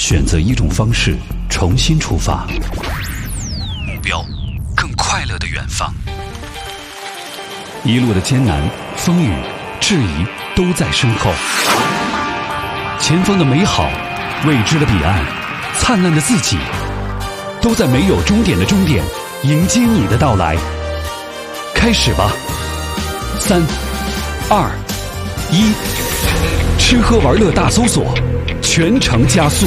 选择一种方式重新出发，目标更快乐的远方。一路的艰难、风雨、质疑都在身后，前方的美好、未知的彼岸、灿烂的自己，都在没有终点的终点迎接你的到来。开始吧，3、2、1，吃喝玩乐大搜索，全程加速。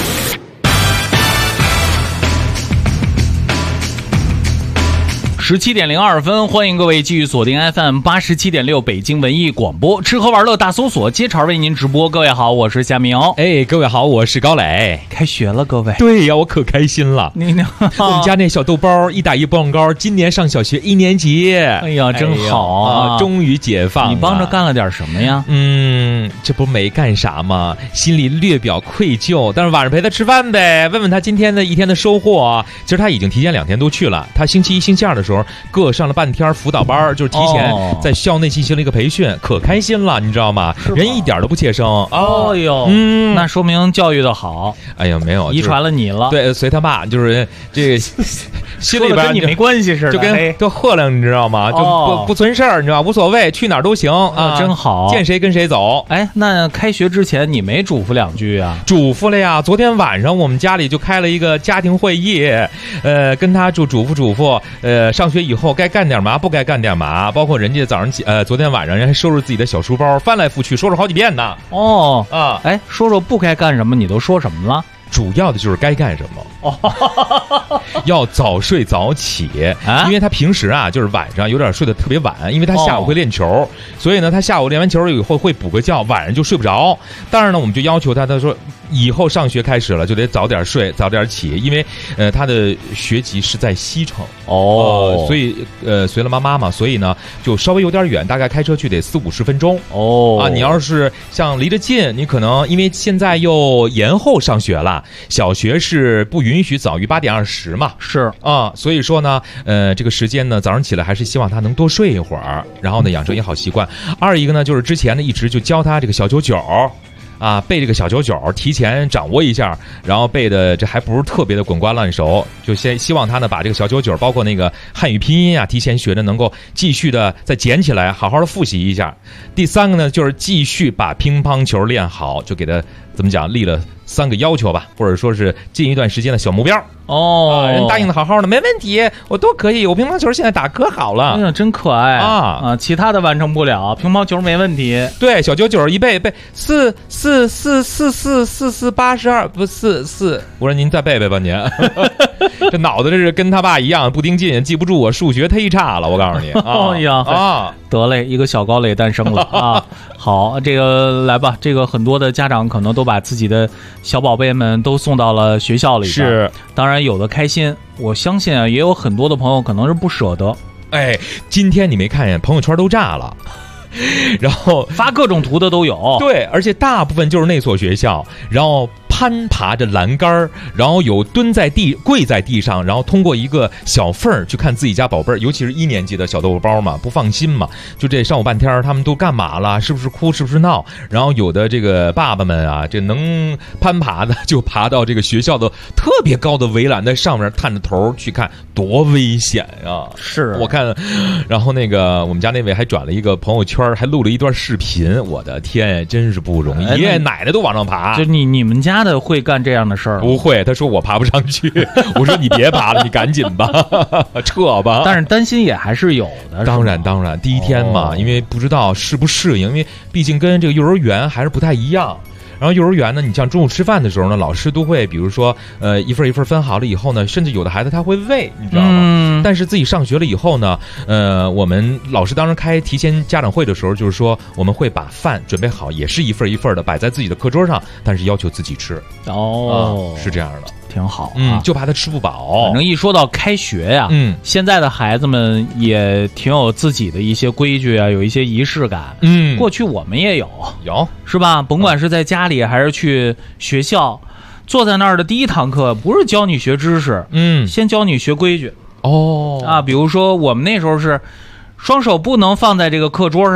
17:02，欢迎各位继续锁定 FM 87.6北京文艺广播，吃喝玩乐大搜索，接茬为您直播。各位好，我是夏明。 各位好，我是高磊。 开学了，各位。 对呀，我可开心了。我们家那小豆包一打一棒高，今年上小学1年级。 哎呀，真好啊！ 终于解放了。 你帮着干了点什么呀？ 这不没干啥吗？心里略表愧疚，但是晚上陪他吃饭呗，问问他今天的一天的收获。其实他已经提前2天都去了，他星期1、星期2的时候各上了半天辅导班，就是提前在校内进行了一个培训，可开心了，你知道吗？人一点都不怯生。 哦哟，那说明教育的好。 哎呀，没有， 遗传了你了。 对，随他爸，就是这个心里边跟你没关系似的， 就跟都喝了，你知道吗？就不存事儿，你知道，无所谓，去哪儿都行啊， 真好， 见谁跟谁走。 哎，那开学之前你没嘱咐2句啊？ 嘱咐了呀，昨天晚上我们家里就开了一个家庭会议，跟他就嘱咐，上学以后该干点嘛，不该干点嘛，包括人家早上昨天晚上人还收拾自己的小书包，翻来覆去说了好几遍呢。 哎，说说不该干什么，你都说什么了？ 主要的就是该干什么。要早睡早起，因为他平时就是晚上有点睡得特别晚，因为他下午会练球，所以呢他下午练完球以后会补个觉，晚上就睡不着。当然呢我们就要求他说以后上学开始了就得早点睡早点起，因为他的学籍是在西城所以随了妈嘛，所以呢就稍微有点远，大概开车去得40-50分钟。你要是像离得近，你可能因为现在又延后上学了，小学是不允许早于8点20嘛，是所以说呢这个时间呢早上起来还是希望他能多睡一会儿，然后呢养成一好习惯。二一个呢就是之前呢一直就教他这个小九九背这个小九九，提前掌握一下，然后背的这还不是特别的滚瓜烂熟，就先希望他呢把这个小九九包括那个汉语拼音提前学的能够继续的再捡起来，好好的复习一下。第3个呢就是继续把乒乓球练好，就给他怎么讲立了3个要求吧，或者说是近一段时间的小目标。人答应的好好的，没问题，我都可以，我乒乓球现在打可好了。 哎呀，真可爱其他的完成不了，乒乓球没问题。 对，小九九一背4 4 4 4 4 4 4 82不4。我说您再背背吧您。这脑子这是跟他爸一样不盯劲，记不住，我数学忒差了，我告诉你。 得嘞，一个小高磊诞生了好，这个来吧，这个很多的家长可能都把自己的小宝贝们都送到了学校里边， 是， 当然有的开心，我相信也有很多的朋友可能是不舍得。 今天你没看见朋友圈都炸了，然后发各种图的都有。 对，而且大部分就是那所学校，然后攀爬着栏杆，然后有跪在地上，然后通过一个小缝去看自己家宝贝儿，尤其是1年级的小豆包嘛，不放心嘛，就这上午半天他们都干嘛了？是不是哭？是不是闹？然后有的这个爸爸们这能攀爬的就爬到这个学校的特别高的围栏的上面，探着头去看，多危险呀！ 是我看，然后那个我们家那位还转了一个朋友圈，还录了一段视频，我的天，真是不容易，爷爷奶奶都往上爬。 就你们家的会干这样的事儿？ 不会，他说我爬不上去。我说你别爬了，你赶紧吧，撤吧。 但是担心也还是有的。 当然，第一天嘛，因为不知道适不适应，因为毕竟跟这个幼儿园还是不太一样。然后幼儿园呢，你像中午吃饭的时候呢，老师都会比如说一份一份分好了以后呢，甚至有的孩子他会喂，你知道吗？但是自己上学了以后呢，我们老师当时开提前家长会的时候，就是说我们会把饭准备好，也是一份一份的摆在自己的课桌上，但是要求自己吃。是这样的。 挺好就怕他吃不饱。 反正一说到开学呀，现在的孩子们也挺有自己的一些规矩有一些仪式感。过去我们也有是吧？甭管是在家里还是去学校，坐在那儿的第一堂课不是教你学知识，先教你学规矩。比如说我们那时候是双手不能放在这个课桌上，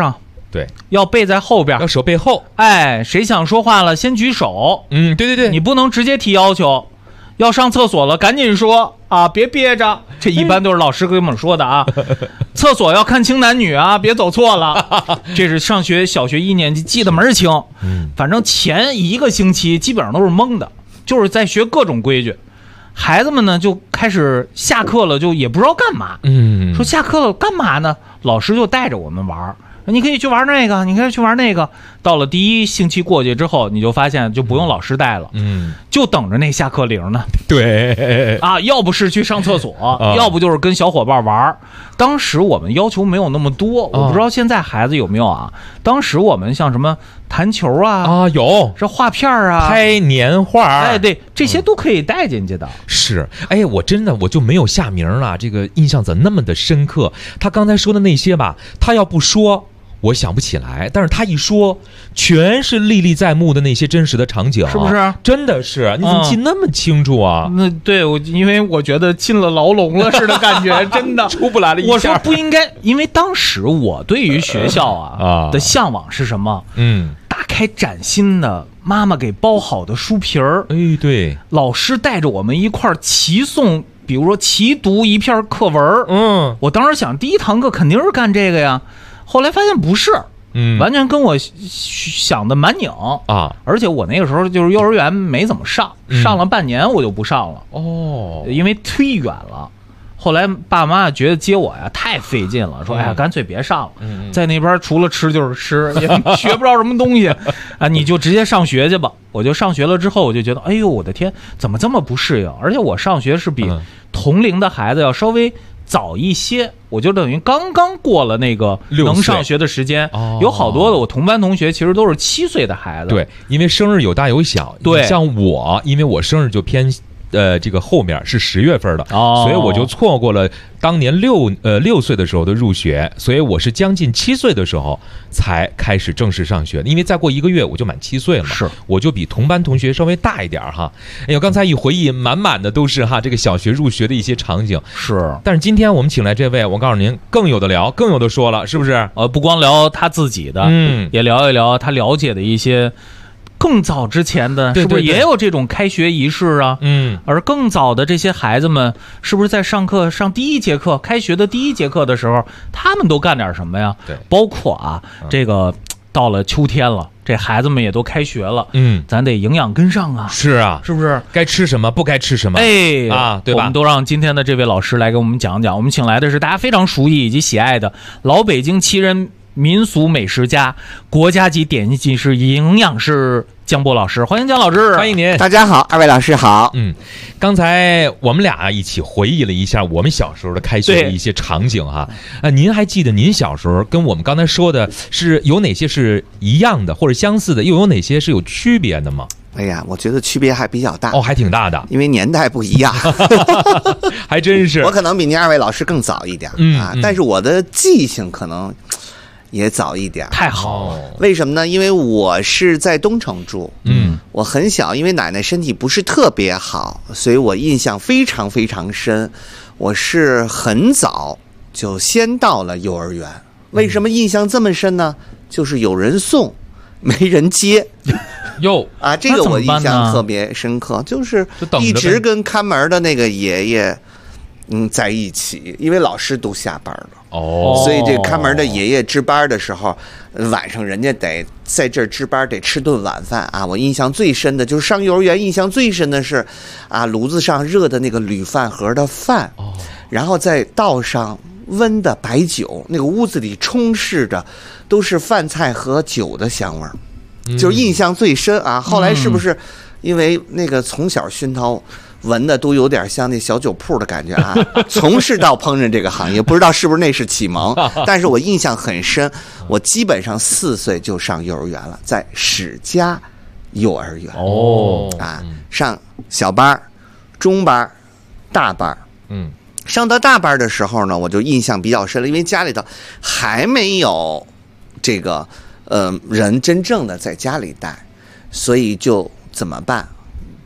对， 要背在后边， 要手背后。 哎，谁想说话了，先举手。 对对对， 你不能直接提要求。要上厕所了，赶紧说啊，别憋着。这一般都是老师跟我们说的啊。厕所要看清男女啊，别走错了。这是上学小学1年级记得门儿清。反正前1个星期基本上都是懵的，就是在学各种规矩。孩子们呢就开始下课了，就也不知道干嘛。说下课了干嘛呢？老师就带着我们玩。你可以去玩那个，你可以去玩那个。到了第1星期过去之后，你就发现就不用老师带了，就等着那下课铃呢。 对啊，要不是去上厕所，要不就是跟小伙伴玩。当时我们要求没有那么多，我不知道现在孩子有没有啊。当时我们像什么弹球啊， 有这画片啊， 拍年画， 哎，对，这些都可以带进去的。 是，哎，我就没有下名了，这个印象怎么那么的深刻？他刚才说的那些吧，他要不说我想不起来，但是他一说全是历历在目的那些真实的场景， 是不是？ 真的是，你怎么记那么清楚啊？ 那对，因为我觉得进了牢笼了似的感觉，真的出不来了。 我说不应该，因为当时我对于学校的向往是什么？打开崭新的妈妈给包好的书皮儿， 哎，对， 老师带着我们一块儿齐诵，比如说齐读一篇课文。我当时想第1堂课肯定是干这个呀。后来发现不是，完全跟我想的蛮拧啊！而且我那个时候就是幼儿园没怎么上，上了半年我就不上了因为忒远了。后来爸妈觉得接我呀太费劲了，说哎呀干脆别上了，在那边除了吃就是吃，也学不着什么东西啊，你就直接上学去吧。我就上学了之后，我就觉得哎呦我的天，怎么这么不适应？而且我上学是比同龄的孩子要稍微早一些，我就等于刚刚过了那个能上学的时间。有好多的我同班同学其实都是7岁的孩子。 对，因为生日有大有小。对，像我，因为我生日就偏这个后面是10月份的，所以我就错过了当年6岁的时候的入学，所以我是将近7岁的时候才开始正式上学，因为再过1个月我就满7岁了嘛， 是， 我就比同班同学稍微大一点哈。哎呦，刚才一回忆，满满的都是这个小学入学的一些场景。 是， 但是今天我们请来这位，我告诉您，更有的聊，更有的说了，是不是？ 不光聊他自己的，也聊一聊他了解的一些。更早之前的是不是也有这种开学仪式啊？而更早的这些孩子们是不是在上第1节课，开学的第1节课的时候，他们都干点什么呀？ 对， 包括这个到了秋天了，这孩子们也都开学了，咱得营养跟上啊。 是啊， 是不是？ 该吃什么，不该吃什么？ 哎啊，对吧？ 我们都让今天的这位老师来给我们讲讲。我们请来的是大家非常熟悉以及喜爱的老北京奇人民俗美食家、国家级点心师、营养师江波老师，欢迎江老师， 欢迎您。 大家好，2位老师好。 刚才我们俩一起回忆了一下我们小时候的开学的一些场景哈。您还记得您小时候跟我们刚才说的是有哪些是一样的或者相似的，又有哪些是有区别的吗？ 哎呀，我觉得区别还比较大还挺大的， 因为年代不一样。 还真是。 我可能比您2位老师更早一点但是我的记性可能也早一点。 太好了。 为什么呢？因为我是在东城住，我很小，因为奶奶身体不是特别好，所以我印象非常非常深。我是很早就先到了幼儿园。为什么印象这么深呢？就是有人送，没人接。这个我印象特别深刻，就是一直跟看门的那个爷爷在一起，因为老师都下班了所以这看门的爷爷值班的时候，晚上人家得在这儿值班，得吃顿晚饭啊。我印象最深的就是上幼儿园，印象最深的是炉子上热的那个铝饭盒的饭然后再倒上温的白酒，那个屋子里充斥着都是饭菜和酒的香味儿，就是印象最深后来是不是因为那个从小熏陶，闻的都有点像那小酒铺的感觉从事到烹饪这个行业，不知道是不是那是启蒙，但是我印象很深。我基本上4岁就上幼儿园了，在史家幼儿园上小班、中班、大班。上到大班的时候呢，我就印象比较深了，因为家里头还没有这个人真正的在家里带，所以就怎么办？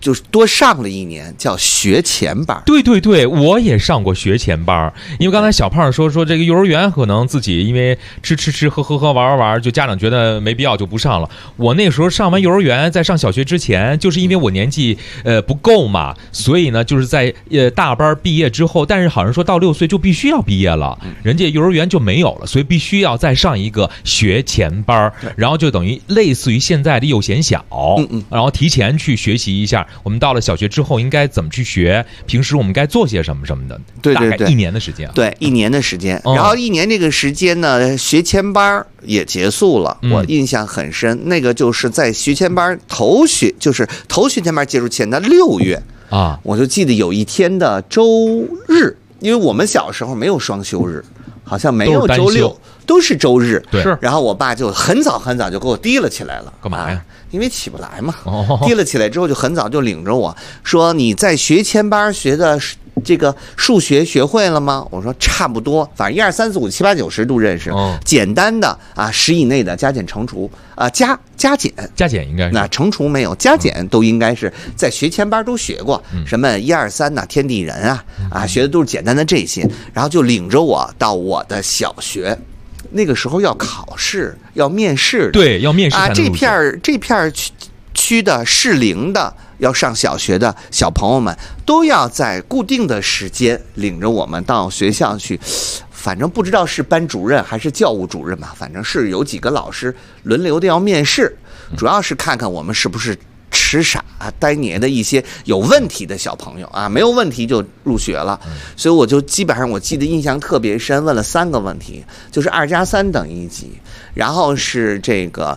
就是多上了1年，叫学前班。 对对对，我也上过学前班。因为刚才小胖说这个幼儿园可能自己因为吃喝玩，就家长觉得没必要就不上了。我那时候上完幼儿园，在上小学之前，就是因为我年纪不够嘛，所以呢就是在大班毕业之后，但是好像说到6岁就必须要毕业了，人家幼儿园就没有了，所以必须要再上一个学前班，然后就等于类似于现在的幼显小，然后提前去学习一下。我们到了小学之后应该怎么去学，平时我们该做些什么的。 对， 大概1年的时间。 对，1年的时间。然后1年这个时间呢，学前班也结束了，我印象很深。那个就是在学前班头学前班结束前的6月啊，我就记得有一天的周日，因为我们小时候没有双休日，好像没有周6，都是周日。 是。 然后我爸就很早就给我提了起来了。 干嘛呀？ 因为起不来嘛，提了起来之后就很早就领着我说：“你在学前班学的这个数学学会了吗？”我说差不多，反正1、2、3、4、5、7、8、9、10都认识。简单的10以内的加减乘除加减应该是， 那乘除没有，加减都应该是在学前班都学过。什么1、2、3呐，天地人学的都是简单的这些，然后就领着我到我的小学。那个时候要考试，要面试的， 对，要面试这片区的适龄的要上小学的小朋友们，都要在固定的时间领着我们到学校去。反正不知道是班主任还是教务主任吧，反正是有几个老师轮流的要面试，主要是看看我们是不是痴傻呆捏的一些有问题的小朋友没有问题就入学了。所以我就基本上我记得印象特别深，问了3个问题，就是2+3等于几，然后是这个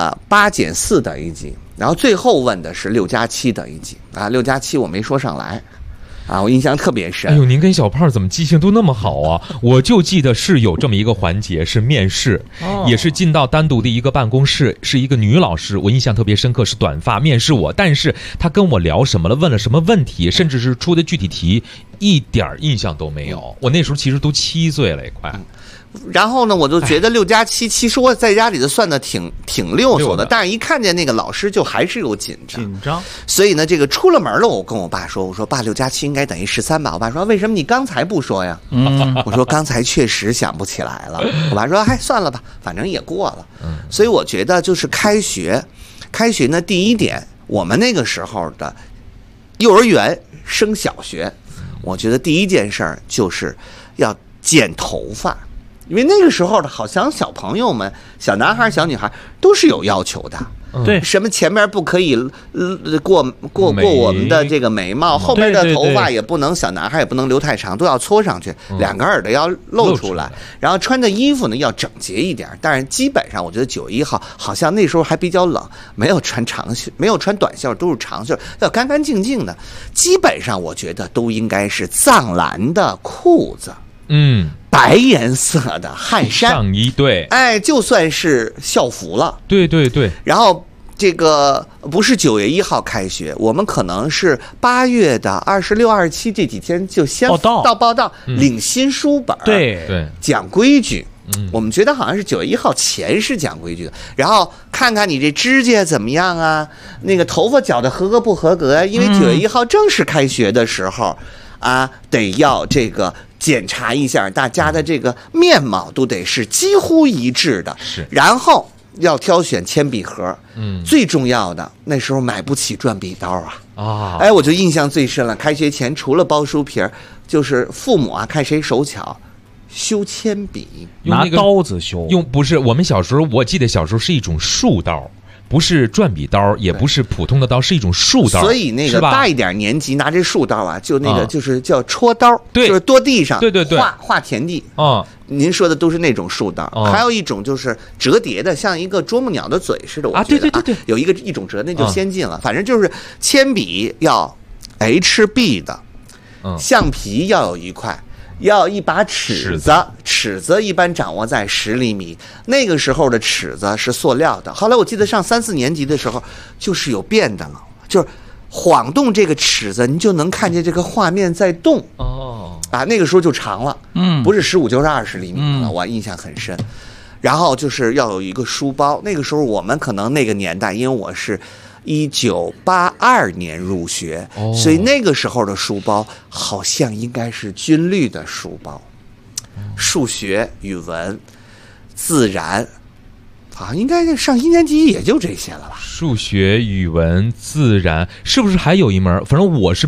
8+4等于几，然后最后问的是6+7等于几6+7我没说上来。我印象特别深。 哎呦，您跟小胖怎么记性都那么好啊？我就记得是有这么一个环节，是面试，也是进到单独的一个办公室，是一个女老师，我印象特别深刻，是短发面试我，但是她跟我聊什么了，问了什么问题，甚至是出的具体题，一点印象都没有。我那时候其实都7岁了，也快。 然后呢，我就觉得6+7，其实我在家里头算的挺溜索的，但是一看见那个老师就还是有紧张。所以呢，这个出了门了，我跟我爸说，我说爸，6+7应该等于13吧？我爸说为什么你刚才不说呀？我说刚才确实想不起来了。我爸说算了吧，反正也过了。所以我觉得就是开学呢，第一点，我们那个时候的幼儿园升小学，我觉得第一件事儿就是要剪头发。因为那个时候的好像小朋友们，小男孩小女孩都是有要求的， 对， 什么前面不可以过我们的这个眉毛，后面的头发也不能，小男孩也不能留太长，都要搓上去，2个耳朵要露出来，然后穿的衣服呢要整洁一点。但是基本上我觉得9月1号好像那时候还比较冷，没有穿长袖，没有穿短袖，都是长袖，要干干净净的。基本上我觉得都应该是藏蓝的裤子，白颜色的汗衫上衣，对， 就算是校服了， 对。 然后这个不是9月1号开学，我们可能是8月的26、27这几天就先报到，领新书本， 对， 讲规矩。我们觉得好像是9月1号前是讲规矩的，然后看看你这指甲怎么样啊，那个头发绞的合格不合格啊？因为9月1号正式开学的时候得要这个检查一下大家的这个面貌都得是几乎一致的， 是， 然后要挑选铅笔盒，最重要的那时候买不起转笔刀我就印象最深了。开学前除了包书皮儿，就是父母看谁手巧，修铅笔， 拿刀子修， 不是我们小时候，我记得小时候是一种竖刀。不是转笔刀，也不是普通的刀，是一种竖刀。 所以那个大一点年级拿这竖刀就那个就是叫戳刀，就是多地上， 对， 画田地。您说的都是那种竖刀，还有一种就是折叠的，像一个啄木鸟的嘴似的。我觉得对， 有一种折，那就先进了。反正就是铅笔要 HB 的，橡皮要有1块。要一把尺子一般掌握在10厘米。那个时候的尺子是塑料的，后来我记得上3、4年级的时候，就是有变的了，就是晃动这个尺子，你就能看见这个画面在动。那个时候就长了，不是15就是20厘米了，我印象很深。然后就是要有一个书包，那个时候我们可能那个年代，因为我是 1982年入学，所以那个时候的书包好像应该是军绿的书包，数学、语文、自然。应该上1年级也就这些了吧？ 数学、语文、自然，是不是还有一门？反正我是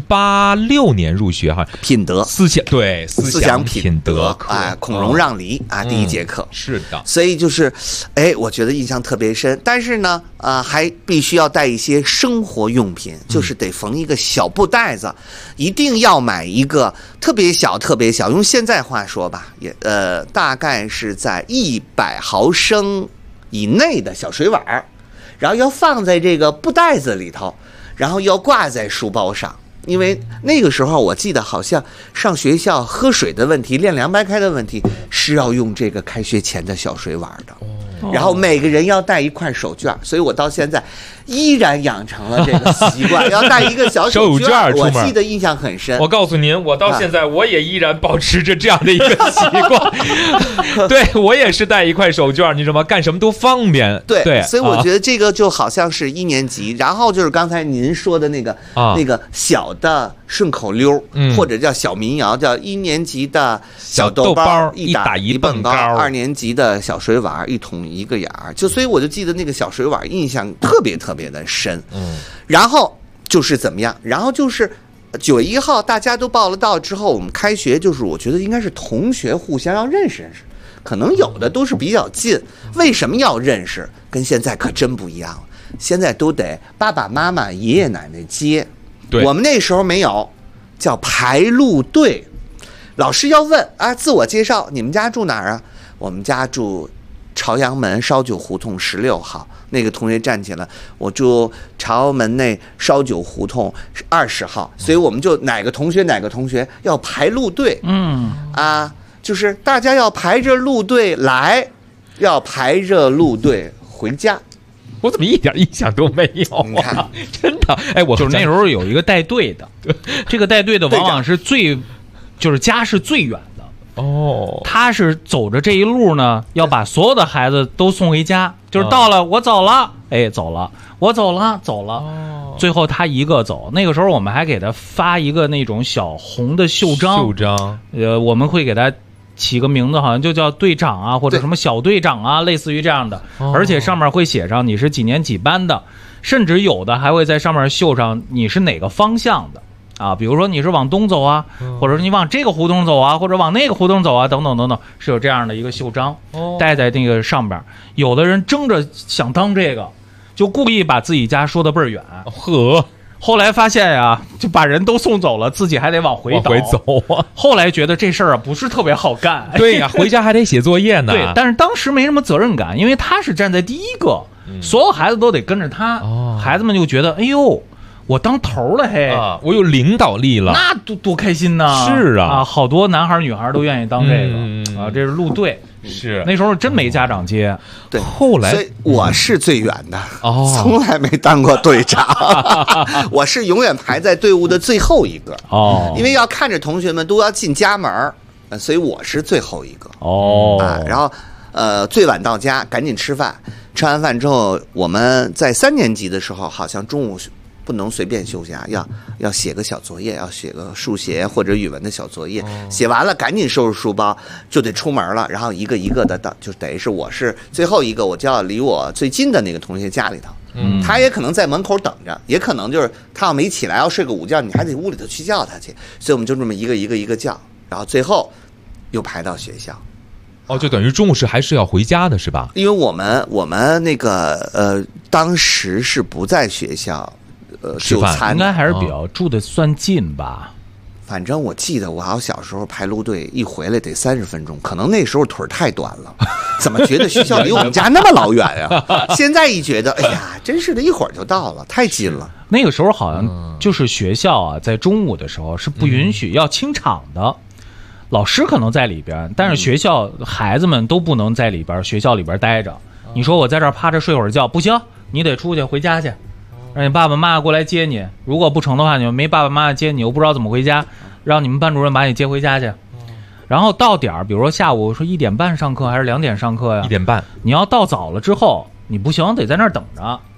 86年入学哈， 品德、 思想品德， 孔融让梨第一节课是的。 所以就是，我觉得印象特别深。但是呢，还必须要带一些生活用品，就是得缝一个小布袋子，一定要买一个特别小、用现在话说吧，也大概是在100毫升。以内的小水碗，然后要放在这个布袋子里头，然后要挂在书包上。因为那个时候我记得好像上学校喝水的问题、炼凉白开的问题是要用这个开学前的小水碗的。然后每个人要带一块手绢，所以我到现在依然养成了这个习惯，要带一个小手绢。我记得印象很深。 我告诉您，我到现在我也依然保持着这样的一个习惯。对，我也是带一块手绢，你知道吗？干什么都方便。 对，所以我觉得这个就好像是1年级，然后就是刚才您说的那个小的顺口溜，或者叫小民谣，叫1年级的小豆包一打一蹦高，2年级的小水碗一桶一个眼儿，所以我就记得那个小水碗印象特别的深。然后就是怎么样？然后就是9月1号大家都报了到之后，我们开学就是我觉得应该是同学互相要认识认识，可能有的都是比较近。为什么要认识？跟现在可真不一样了，现在都得爸爸妈妈、爷爷奶奶接。我们那时候没有，叫排路队。老师要问自我介绍，你们家住哪儿啊？我们家住朝阳门烧酒胡同16号。那个同学站起来，我住朝阳门内烧酒胡同20号。所以我们就哪个同学要排路队。就是大家要排着路队来，要排着路队回家。 我怎么一点印象都没有啊？真的，我就是那时候有一个带队的，这个带队的往往是就是家是最远的他是走着这一路呢，要把所有的孩子都送回家，就是到了我走了，走了，我走了，最后他一个走。那个时候我们还给他发一个那种小红的袖章，我们会给他起个名字，好像就叫队长啊，或者什么小队长啊，类似于这样的。而且上面会写上你是几年几班的，甚至有的还会在上面绣上你是哪个方向的比如说你是往东走啊，或者你往这个胡同走啊，或者往那个胡同走啊，等等等等，是有这样的一个袖章带在那个上边。有的人争着想当这个，就故意把自己家说的倍儿远，后来发现就把人都送走了，自己还得往回走啊。 后来觉得这事儿不是特别好干。 对呀，回家还得写作业呢。 对，但是当时没什么责任感，因为他是站在第一个，所有孩子都得跟着他。孩子们就觉得，哎呦，我当头了我有领导力了， 那多开心呐！ 是好多男孩女孩都愿意当这个这是路队。 是那时候真没家长接。 对， 后来所以我是最远的从来没当过队长我是永远排在队伍的最后一个因为要看着同学们都要进家门所以我是最后一个然后最晚到家，赶紧吃饭，吃完饭之后，我们在3年级的时候好像中午不能随便休假，要写个小作业，要写个数学或者语文的小作业，写完了赶紧收拾书包就得出门了，然后一个一个的到，就等于是我是最后一个，我就要离我最近的那个同学家里头，他也可能在门口等着，也可能就是他要没起来要睡个午觉，你还得屋里头去叫他去，所以我们就这么一个一个叫，然后最后又排到学校。 就等于中午还是要回家的是吧？ 因为我们那个当时是不在学校就餐， 应该还是比较住的算近吧。 反正我记得我好小时候排路队一回来得30分钟，可能那时候腿太短了，怎么觉得学校离我们家那么老远呀？现在一觉得，哎呀，真是的，一会儿就到了，太近了。 那个时候好像就是学校在中午的时候是不允许要清场的。老师可能在里边，但是学校孩子们都不能在里边，学校里边待着。你说我在这儿趴着睡会儿觉不行，你得出去回家去，让你爸爸妈妈过来接你。如果不成的话，你们没爸爸妈妈接你，又不知道怎么回家，让你们班主任把你接回家去。然后到点儿，比如说下午说1点半上课还是2点上课呀？1 点半。 你要到早了之后，你不行，得在那儿等着。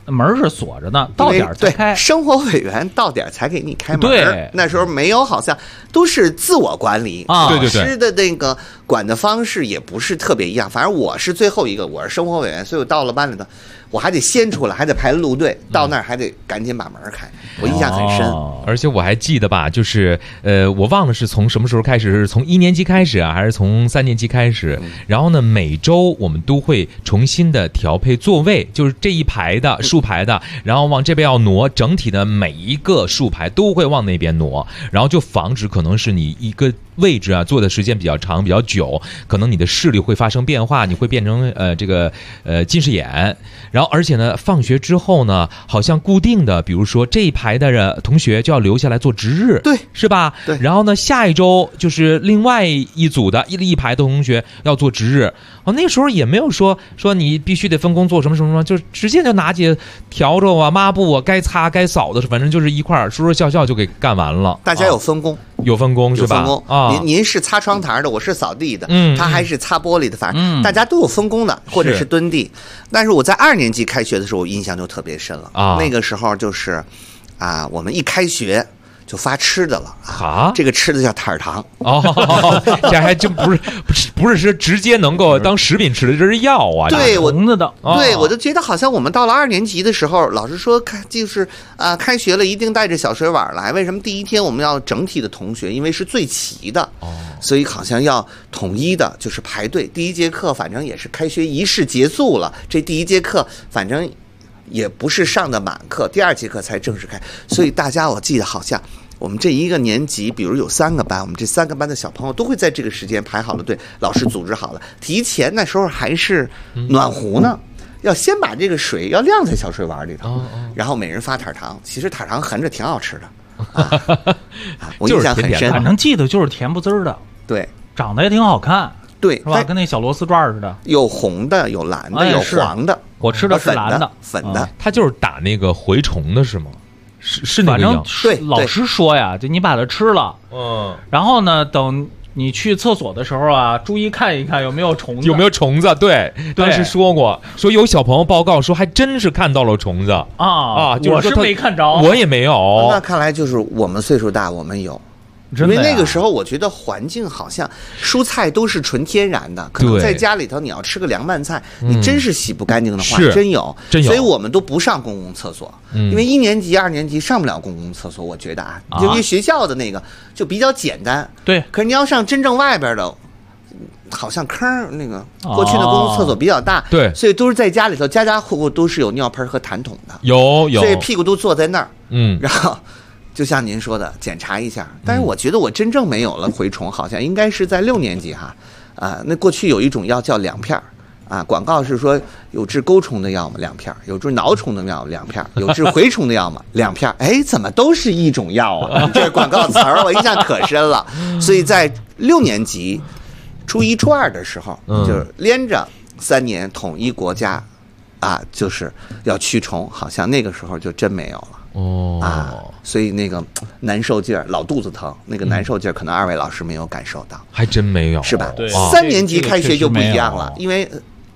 门是锁着的，到点才开。 生活委员到点才给你开门。 对， 那时候没有，好像都是自我管理啊。 老师的那个管的方式也不是特别一样。反正我是最后一个，我是生活委员，所以我到了班里头，我还得先出来，还得排路队，到那儿还得赶紧把门开。我印象很深， 而且我还记得吧，就是我忘了是从什么时候开始，是从1年级开始啊，还是从3年级开始？然后呢，每周我们都会重新的调配座位，就是这一排的竖排的，然后往这边要挪，整体的每一个竖排都会往那边挪，然后就防止可能是你一个位置啊坐的时间比较长比较久，可能你的视力会发生变化，你会变成近视眼。然后而且呢，放学之后呢，好像固定的，比如说这一排的同学就要留下来做值日， 对， 是吧？ 对。 然后呢，下一周就是另外一组的一排的同学要做值日。那个时候也没有说你必须得分工做什么什么，就直接就拿起笤帚啊、抹布啊，该擦该扫的，反正就是一块说笑笑就给干完了。 大家有分工。 有分工是吧？ 有分工啊！您是擦窗台的，我是扫地的，他还是擦玻璃的，反正大家都有分工的，或者是蹲地。但是我在2年级开学的时候，我印象就特别深了啊！那个时候就是我们一开学就发吃的了啊！这个吃的叫塔尔糖哦，这还真不是直接能够当食品吃的，这是药啊！ 对， 虫子的， 对，我就觉得好像我们到了2年级的时候，老师说就是开学了一定带着小水碗来。为什么第一天我们要整体的同学，因为是最齐的，所以好像要统一的，就是排队。第一节课反正也是开学仪式结束了，这第一节课反正也不是上的满课，第2节课才正式开，所以大家我记得好像我们这一个年级，比如有3个班，我们这3个班的小朋友都会在这个时间排好了队，老师组织好了，提前那时候还是暖壶呢，要先把这个水要晾在小水碗里头，然后每人发塔糖，其实塔糖含着挺好吃的我印象很深， 反正记得就是甜不滋儿的， 对， 长得也挺好看。 对， 是吧？跟那小螺丝转似的， 有红的，有蓝的，有黄的。 我吃的是蓝的， 粉的。 它就是打那个蛔虫的是吗？是那个药。 对， 老师说呀，就你把它吃了，然后呢，等你去厕所的时候啊，注意看一看有没有虫子。 有没有虫子？对，当时说过，说有小朋友报告说还真是看到了虫子啊！ 我是没看着， 我也没有。 那看来就是我们岁数大，我们有。因为那个时候我觉得环境好像蔬菜都是纯天然的，可能在家里头你要吃个凉拌菜，你真是洗不干净的话，真有，所以我们都不上公共厕所，因为1年级、2年级上不了公共厕所，我觉得因为学校的那个就比较简单， 对， 可是你要上真正外边的。好像坑那个过去的公共厕所比较大， 对， 所以都是在家里头，家家户户都是有尿盆和痰桶的， 有， 所以屁股都坐在那儿，然后。就像您说的，检查一下。但是我觉得我真正没有了蛔虫，好像应该是在6年级哈。那过去有一种药叫2片广告是说有治钩虫的药嘛2片，有治挠虫的药2片，有治蛔虫的药嘛2片。哎，怎么都是一种药啊？这广告词儿我印象可深了。所以在6年级、初1、初2的时候，就是连着3年统一国家就是要驱虫，好像那个时候就真没有了。所以那个难受劲儿，老肚子疼，那个难受劲儿，可能2位老师没有感受到， 还真没有， 是吧？ 对 ，3年级开学就不一样了，因为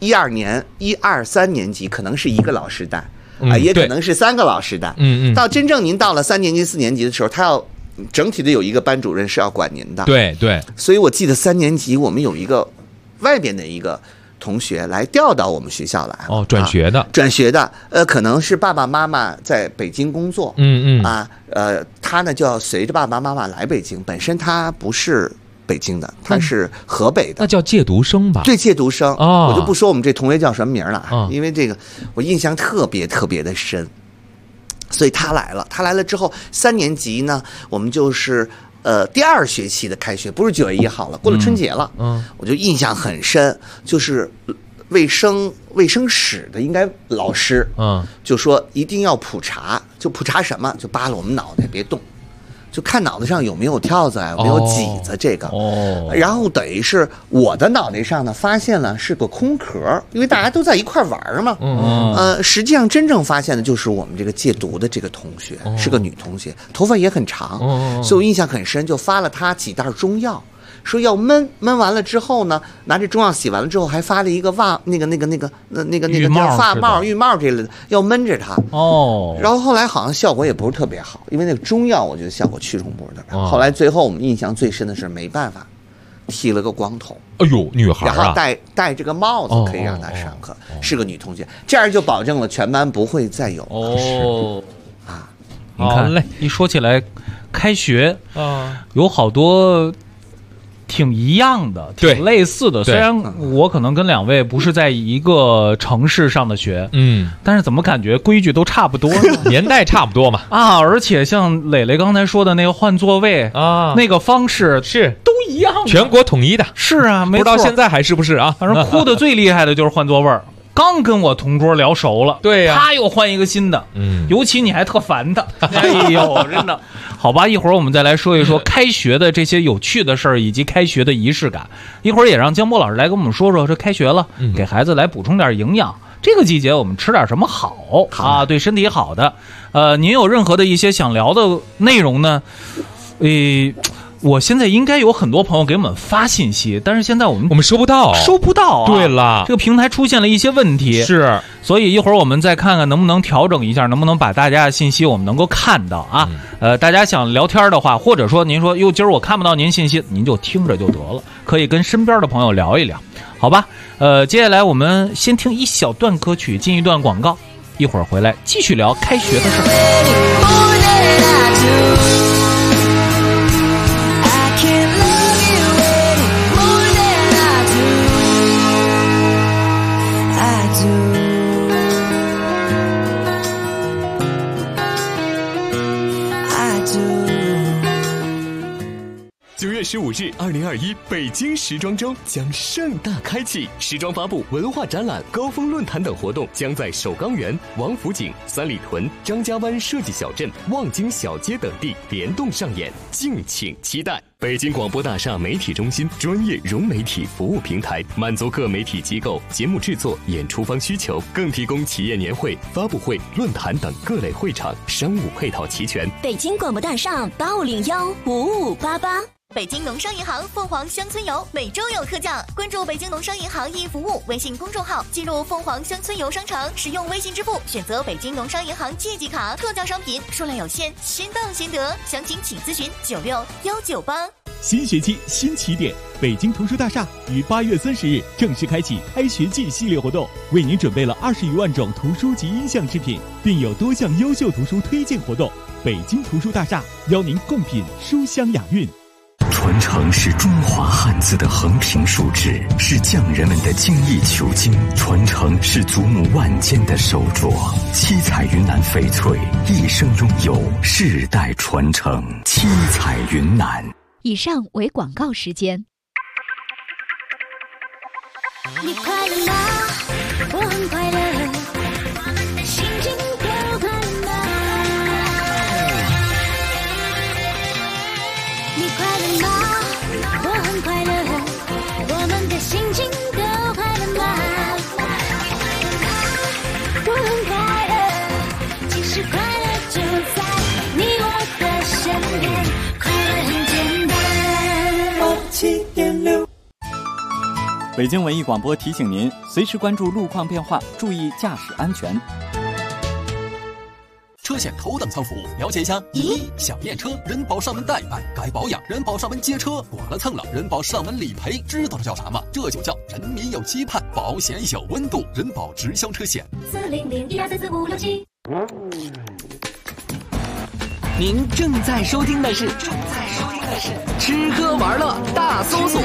1、2、3年级可能是1个老师带，也可能是3个老师带，到真正您到了3年级、4年级的时候，他要整体的有一个班主任是要管您的， 对， 所以我记得3年级我们有一个外边的一个。同学来调到我们学校来转学的， 可能是爸爸妈妈在北京工作，他呢就要随着爸爸妈妈来北京，本身他不是北京的，他是河北的， 那叫借读生吧？ 对，借读生我就不说我们这同学叫什么名了因为这个我印象特别特别的深，所以他来了之后，3年级呢，我们就是。第2学期的开学不是9月1号了，过了春节了，我就印象很深，就是卫生室的应该老师，就说一定要普查，就普查什么，就扒了我们脑袋别动，就看脑袋上有没有跳蚤有没有挤子这个，然后等于是我的脑袋上呢发现了是个空壳，因为大家都在一块玩嘛，实际上真正发现的就是我们这个戒毒的这个同学是个女同学，头发也很长，所以我印象很深，就发了她几袋中药， 说要焖完了之后呢，拿这中药洗完了之后，还发了一个那个叫发帽、浴帽这类的，要焖着它。然后后来好像效果也不是特别好，因为那个中药我觉得效果驱虫不是特别好。后来最后我们印象最深的是没办法。剃了个光头， 哎呦，女孩啊， 然后戴这个帽子可以让她上课，是个女同学，这样就保证了全班不会再有你看，一说起来，开学有好多挺一样的，挺类似的。虽然我可能跟两位不是在一个城市上的学，但是怎么感觉规矩都差不多呢？ 年代差不多嘛。 而且像磊磊刚才说的那个换座位那个方式是都一样， 全国统一的。 是啊，没错。 不知道现在还是不是啊？ 反正哭的最厉害的就是换座位。刚跟我同桌聊熟了， 对呀， 他又换一个新的，尤其你还特烦他，哎呦，真的。好吧，一会儿我们再来说一说开学的这些有趣的事儿，以及开学的仪式感。一会儿也让江波老师来跟我们说说，这开学了，给孩子来补充点营养。这个季节我们吃点什么好啊？对身体好的。您有任何的一些想聊的内容呢？我现在应该有很多朋友给我们发信息，但是现在我们收不到对了，这个平台出现了一些问题， 是， 所以一会儿我们再看看能不能调整一下，能不能把大家的信息我们能够看到啊。大家想聊天的话，或者说您说今儿我看不到您信息，您就听着就得了，可以跟身边的朋友聊一聊，好吧？接下来我们先听一小段歌曲，进一段广告，一会儿回来继续聊开学的事儿。 9月15日，2021北京时装周将盛大开启，时装发布、文化展览、高峰论坛等活动将在首钢园、王府井、三里屯、张家湾设计小镇、望京小街等地联动上演，敬请期待。北京广播大厦媒体中心专业融媒体服务平台，满足各媒体机构节目制作、演出方需求，更提供企业年会、发布会、论坛等各类会场，商务配套齐全。 北京广播大厦850-5588。北京农商银行凤凰乡村游每周有特价，关注北京农商银行易服务微信公众号，进入凤凰乡村游商城，使用微信支付，选择北京农商银行借记卡，特价商品数量有限，先到先得，详情请咨询96198。 新学期新起点，北京图书大厦于8月30日正式开启开学季系列活动，为您准备了20余万种图书及音像制品，并有多项优秀图书推荐活动。北京图书大厦邀您共品书香雅韵。 传承是中华汉字的横平竖直，是匠人们的精益求精；传承是祖母万间的手镯。七彩云南翡翠一生拥有，世代传承。七彩云南。 以上为广告时间。 你快乐吗？我很快乐，心情都快乐吗？你快乐吗？我很快乐，我们的心情都快乐吗？我很快乐，其实快乐就在你我的身边，快乐很简单。7.6。 北京文艺广播提醒您，随时关注路况变化，注意驾驶安全。 车险头等舱服务，了解一下。1. 想验车，人保上门代办；该保养，人保上门接车；剐了蹭了，人保上门理赔。知道这叫啥吗？这就叫人民有期盼，保险有温度。人保直销车险。 400-1234567。 您正在收听的是吃喝玩乐大搜索。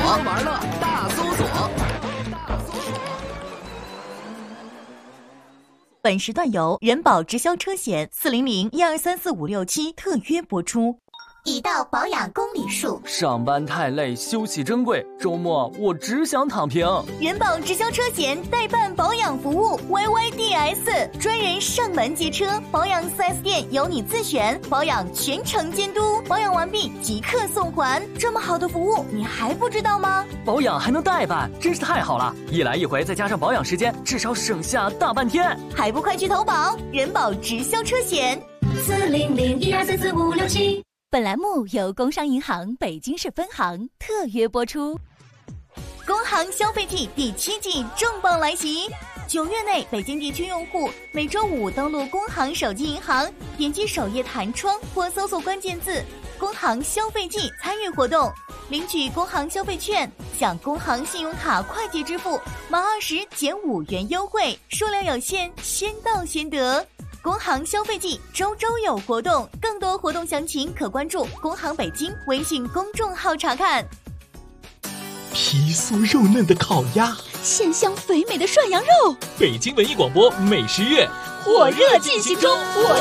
本时段由人保直销车险400-1234567特约播出。 已到保养公里数， 上班太累，休息珍贵，周末我只想躺平。 人保直销车险代办保养服务 YYDS， 专人上门接车，保养 4S 店由你自选，保养全程监督，保养完毕即刻送还。这么好的服务你还不知道吗？ 保养还能代办，真是太好了，一来一回再加上保养时间，至少省下大半天。 还不快去投保人保直销车险。 400-1234567。 本栏目由工商银行北京市分行特约播出。工行消费季第7季重磅来袭！9月内，北京地区用户每周5登录工行手机银行，点击首页弹窗或搜索关键字“工行消费季”参与活动，领取工行消费券，享工行信用卡快捷支付满20减5元优惠，数量有限，先到先得。工行消费季周周有活动，更多活动详情可关注工行北京微信公众号查看。 皮酥肉嫩的烤鸭， 鲜香肥美的涮羊肉。 北京文艺广播美食月火热进行中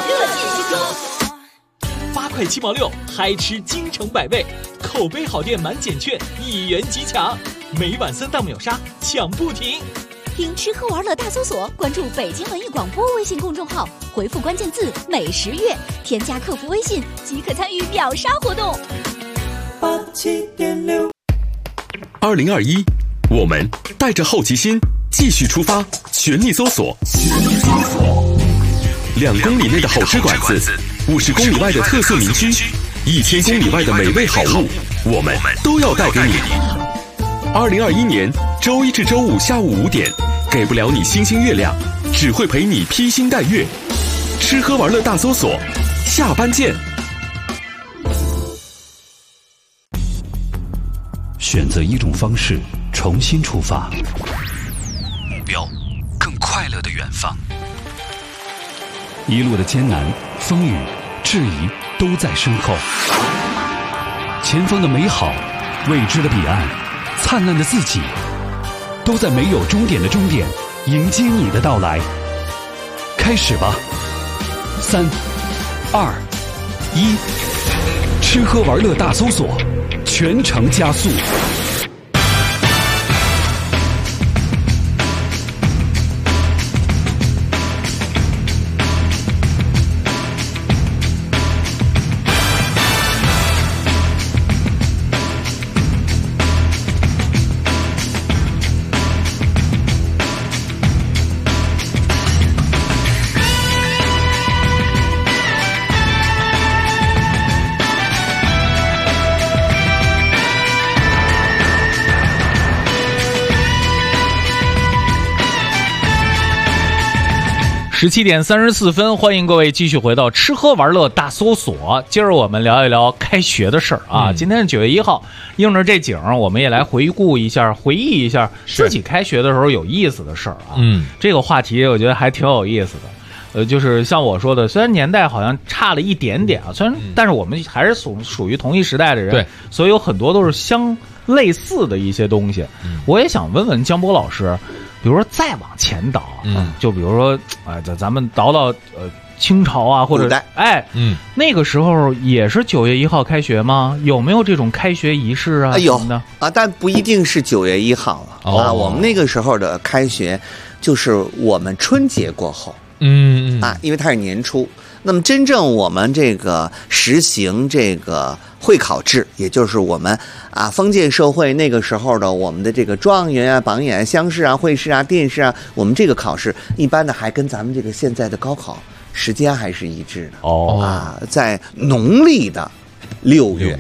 ，8块7毛6，嗨吃京城百味，口碑好店满减券1元即抢，每晚3档秒杀，抢不停。 听吃喝玩乐大搜索，关注北京文艺广播微信公众号，回复关键字美食月，添加客服微信即可参与秒杀活动。 87.6 2021，我们带着好奇心继续出发，全力搜索。2公里内的好吃馆子，50公里外的特色民居，1000公里外的美味好物，我们都要带给你。2021年周1至周5下午5点，给不了你星星月亮，只会陪你披星戴月。吃喝玩乐大搜索，下班见。 选择一种方式，重新出发，目标更快乐的远方。一路的艰难、风雨、质疑都在身后，前方的美好、未知的彼岸、灿烂的自己，都在没有终点的终点迎接你的到来。开始吧，3、2、1，吃喝玩乐大搜索，全程加速。 17点34分，欢迎各位继续回到吃喝玩乐大搜索。今儿我们聊一聊开学的事儿啊。今天是9月1号，应着这景儿，我们也来回顾一下，回忆一下自己开学的时候有意思的事儿啊。这个话题我觉得还挺有意思的。就是像我说的，虽然年代好像差了一点点啊，但是我们还是属于同一时代的人，对，所以有很多都是类似的一些东西。我也想问问江波老师，比如说再往前倒，就比如说，咱们倒到清朝啊，或者那个时候也是9月1号开学吗？有没有这种开学仪式啊？ 有啊，但不一定是9月1号了啊。我们那个时候的开学就是我们春节过后，因为它是年初。那么真正我们这个实行这个会考制，也就是我们封建社会那个时候的我们的这个状元啊、榜眼、乡试啊、会试啊、殿试啊，我们这个考试一般的还跟咱们这个现在的高考时间还是一致的在农历的6月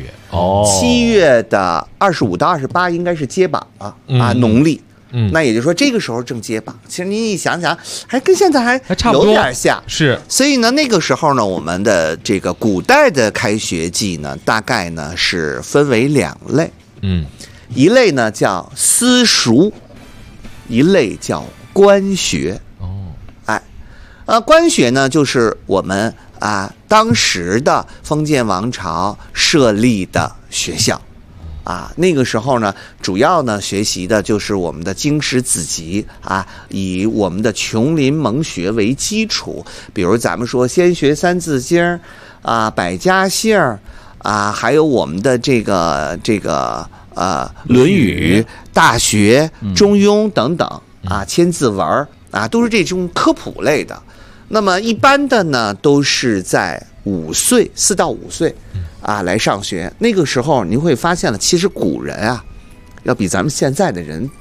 ，7月的25到28应该是接榜了农历。那也就是说，这个时候正接榜。其实您一想想，还跟现在还有点像。是，所以呢，那个时候呢，我们的这个古代的开学季呢，大概呢是分为2类。一类呢叫私塾，一类叫官学。官学呢就是我们当时的封建王朝设立的学校。那个时候呢，主要呢学习的就是我们的经史子集以我们的琼林蒙学为基础，比如咱们说先学三字经百家姓还有我们的这个论语、大学、中庸等等千字文都是这种科普类的。那么一般的呢都是在4到5岁来上学。那个时候您会发现了，其实古人要比咱们现在的人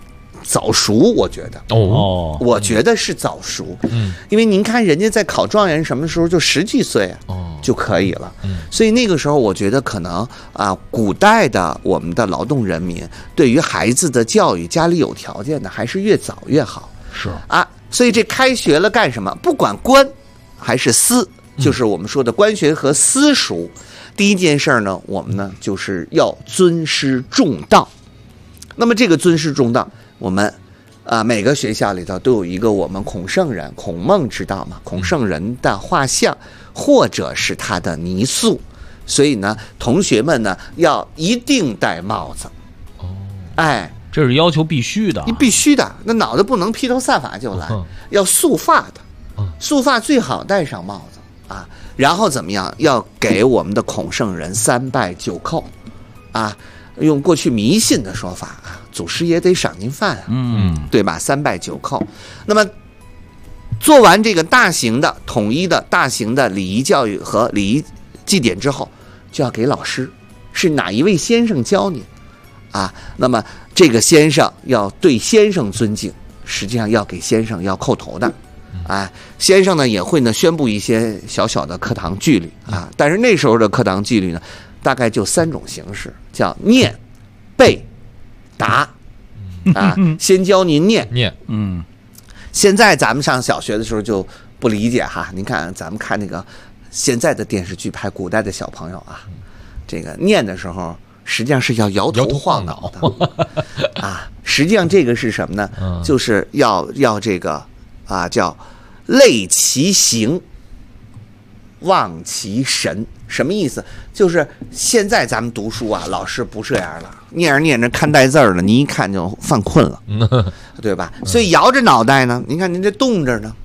早熟，我觉得我觉得是早熟，因为您看人家在考状元什么时候就10几岁就可以了，所以那个时候我觉得可能古代的我们的劳动人民对于孩子的教育，家里有条件的还是越早越好， 是所以这开学了干什么？不管官还是私，就是我们说的官学和私塾，第一件事呢，我们呢就是要尊师重道。那么这个尊师重道，我们每个学校里头都有一个我们孔圣人、孔孟之道嘛，孔圣人的画像或者是他的泥塑，所以呢，同学们呢要一定戴帽子。 这是要求必须的， 你必须的，那脑袋不能披头散发就来，要束发的，束发最好戴上帽子然后怎么样？要给我们的孔圣人3拜9叩用过去迷信的说法祖师爷得赏您饭对吧？3拜9叩。那么做完这个大型的统一的大型的礼仪教育和礼仪祭典之后，就要给老师，是哪一位先生教你那么这个先生要对先生尊敬，实际上要给先生要叩头的先生呢也会呢宣布一些小小的课堂纪律但是那时候的课堂纪律呢大概就3种形式，叫念、背、答先教您念，现在咱们上小学的时候就不理解您看咱们看那个现在的电视剧拍古代的小朋友这个念的时候实际上是要摇头晃脑的实际上这个是什么呢？就是要这个叫类其形忘其神。什么意思？就是现在咱们读书老师不这样了，念着念着看带字了，你一看就犯困了对吧？所以摇着脑袋呢，您看您这动着呢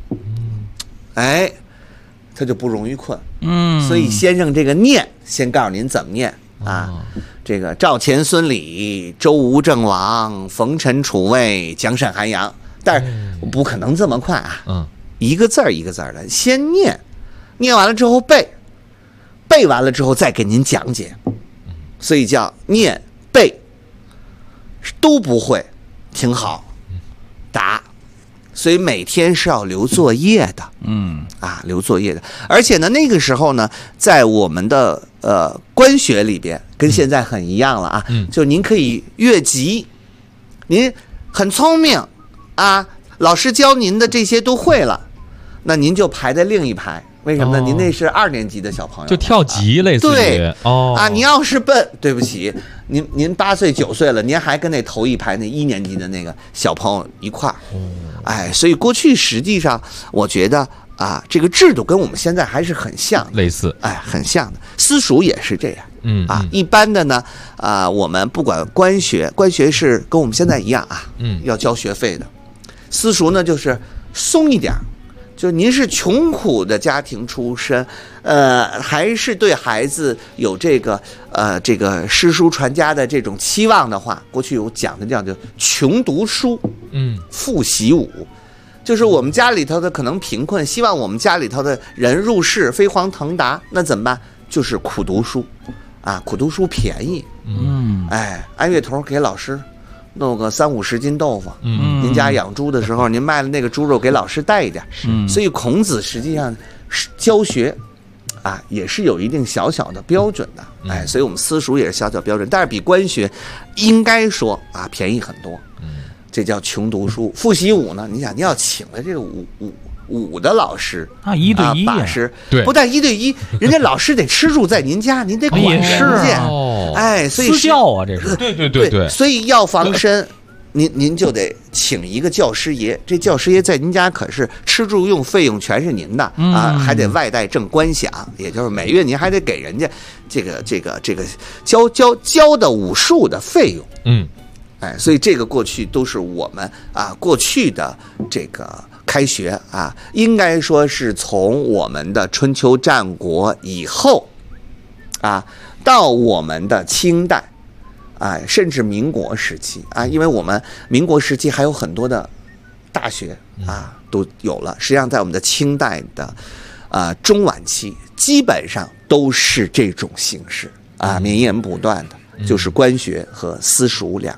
他就不容易困所以先生这个念先告诉您怎么念这个赵钱孙李周吴郑王冯陈楚魏姜沈韩杨，但是不可能这么快一个字儿一个字儿的先念，念完了之后背完了之后再给您讲解，所以叫念背都不会挺好答，所以每天是要留作业的留作业的。而且呢那个时候呢在我们的官学里边跟现在很一样了就您可以越级，您很聪明老师教您的这些都会了，那您就排在另一排。为什么呢？您那是2年级的小朋友， 就跳级类似于对你要是笨，对不起，您8岁9岁了，您还跟那头一排那1年级的那个小朋友一块儿所以过去实际上我觉得这个制度跟我们现在还是很像的， 类似很像的。私塾也是这样一般的呢我们不管官学是跟我们现在一样要交学费的，私塾呢就是松一点，就您是穷苦的家庭出身，还是对孩子有这个诗书传家的这种期望的话，过去有讲的叫穷读书，富习武，就是我们家里头的可能贫困，希望我们家里头的人入仕飞黄腾达，那怎么办？就是苦读书，苦读书便宜，按月头给老师弄个30-50斤豆腐，您家养猪的时候，您卖了那个猪肉给老师带一点，所以孔子实际上教学也是有一定小小的标准的，所以我们私塾也是小小标准，但是比官学应该说便宜很多，这叫穷读书。复习武呢，你想你要请了这个武的老师 1对1 把师，不但1对1，人家老师得吃住在您家，您得管人家，所以私教这是对，所以要防身，您就得请一个教师爷，这教师爷在您家可是吃住用费用全是您的还得外带正官饷，也就是每月您还得给人家这个教的武术的费用，所以这个过去都是我们过去的这个开学应该说是从我们的春秋战国以后到我们的清代甚至民国时期因为我们民国时期还有很多的大学都有了，实际上在我们的清代的中晚期基本上都是这种形式绵延不断的，就是官学和私塾2类。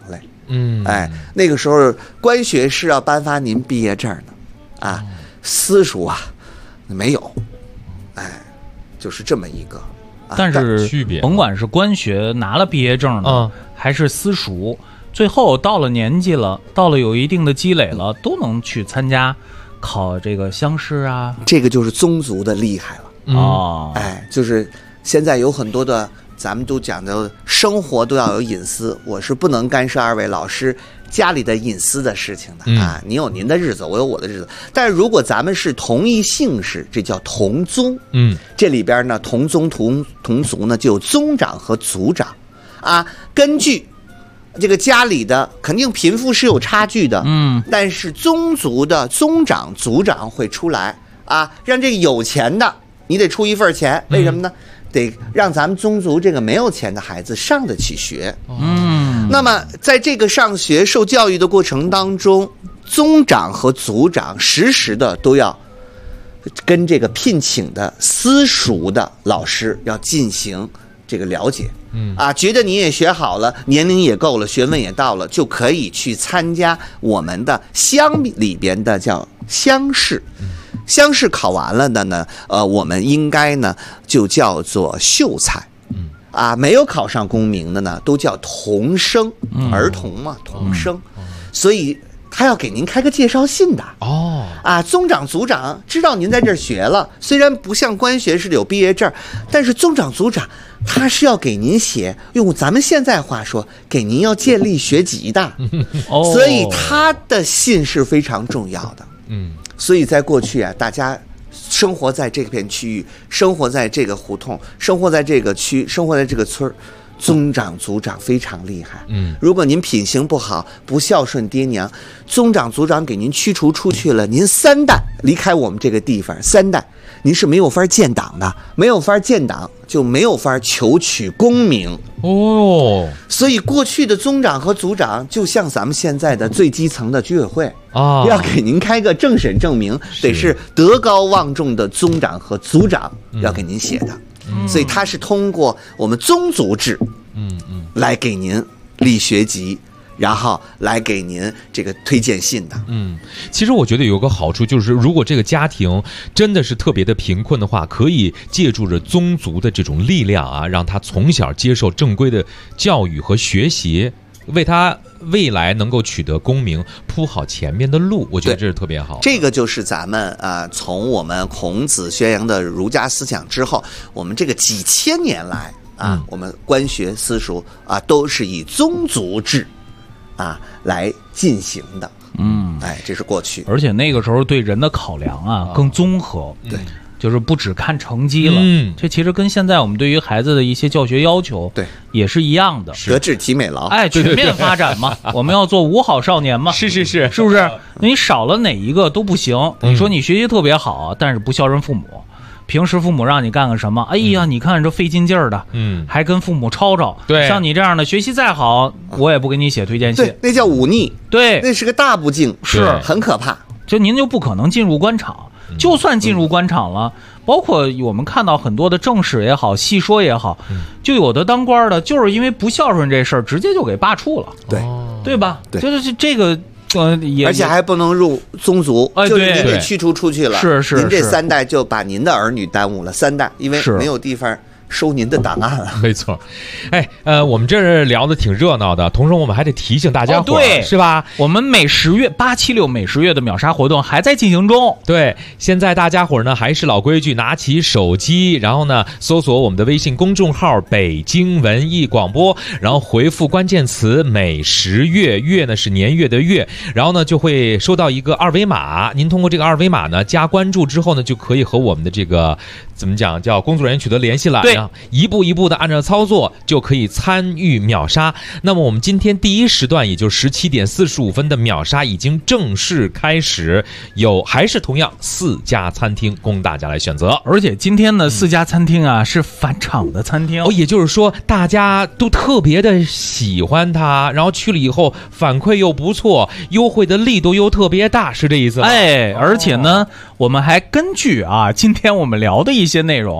那个时候官学是要颁发您毕业证的，啊，私塾啊没有，就是这么一个。 但是区别， 甭管是官学拿了毕业证的，还是私塾，最后到了年纪了，到了有一定的积累了，都能去参加考这个乡试啊。 这个就是宗族的厉害了。就是现在有很多的，咱们都讲的生活都要有隐私，我是不能干涉二位老师家里的隐私的事情的啊。你有您的日子，我有我的日子。但是如果咱们是同一姓氏，这叫同宗。这里边呢，同宗同族呢，就有宗长和族长啊。根据这个家里的肯定贫富是有差距的，但是宗族的宗长、族长会出来啊，让这个有钱的你得出一份钱，为什么呢？得让咱们宗族这个没有钱的孩子上得起学。那么在这个上学受教育的过程当中，宗长和族长实时的都要跟这个聘请的私塾的老师要进行这个了解。觉得你也学好了，年龄也够了，学问也到了，就可以去参加我们的乡里边的叫乡试。乡试考完了的呢，我们应该呢就叫做秀才。没有考上功名的呢，都叫童生，儿童嘛，童生。所以他要给您开个介绍信的。宗长族长知道您在这儿学了，虽然不像官学似的有毕业证，但是宗长族长他是要给您写，用咱们现在话说，给您要建立学籍的。所以他的信是非常重要的。所以在过去啊，大家生活在这片区域，生活在这个胡同，生活在这个区，生活在这个村，宗长族长非常厉害。如果您品行不好，不孝顺爹娘，宗长族长给您驱逐出去了，您3代离开我们这个地方，3代您是没有法建党的，没有法建党就没有法求取功名。所以过去的宗长和族长就像咱们现在的最基层的居委会要给您开个政审证明，得是德高望重的宗长和族长要给您写的。所以他是通过我们宗族制来给您立学籍，然后来给您这个推荐信的。 其实我觉得有个好处就是，如果这个家庭真的是特别的贫困的话，可以借助着宗族的这种力量啊，让他从小接受正规的教育和学习，为他未来能够取得功名铺好前面的路。我觉得这是特别好。 这个就是咱们从我们孔子宣扬的儒家思想之后，我们这个几千年来我们官学私塾都是以宗族制来进行的。这是过去。 而且那个时候对人的考量更综合。 对， 就是不只看成绩了。这其实跟现在我们对于孩子的一些教学要求也是一样的。 德智体美劳， 全面发展嘛。我们要做5好少年嘛。 是不是？你少了哪一个都不行。你说你学习特别好，但是不孝顺父母，平时父母让你干个什么，哎呀，你看这费劲劲儿的，还跟父母吵吵。 对， 像你这样的学习再好，我也不给你写推荐信。 对，那叫忤逆。 对， 那是个大不敬， 是很可怕。 就您就不可能进入官场。就算进入官场了，包括我们看到很多的正史也好，戏说也好，就有的当官的，就是因为不孝顺这事儿，直接就给罢黜了。对吧？ 对， 就是这个。 而且还不能入宗族，就是您给驱逐出去了。 是， 您这3代就把您的儿女耽误了3代，因为没有地方收您的档案了。 没错。我们这儿聊的挺热闹的，同时我们还得提醒大家伙，是吧？ 我们每10月876每10月的秒杀活动还在进行中。 对，现在大家伙呢还是老规矩，拿起手机，然后呢搜索我们的微信公众号北京文艺广播，然后回复关键词每10月，月呢是年月的月，然后呢就会收到一个2维码。您通过这个2维码呢加关注之后呢，就可以和我们的这个怎么讲叫工作人员取得联系了。 对， 一步一步的按照操作就可以参与秒杀。那么我们今天第1时段，也就是17点45分的秒杀已经正式开始，还是同样4家餐厅供大家来选择。 而且今天的4家餐厅是返场的餐厅。 也就是说大家都特别的喜欢它，然后去了以后反馈又不错，优惠的力度又特别大，是这意思吗？ 而且呢我们还根据今天我们聊的一些内容，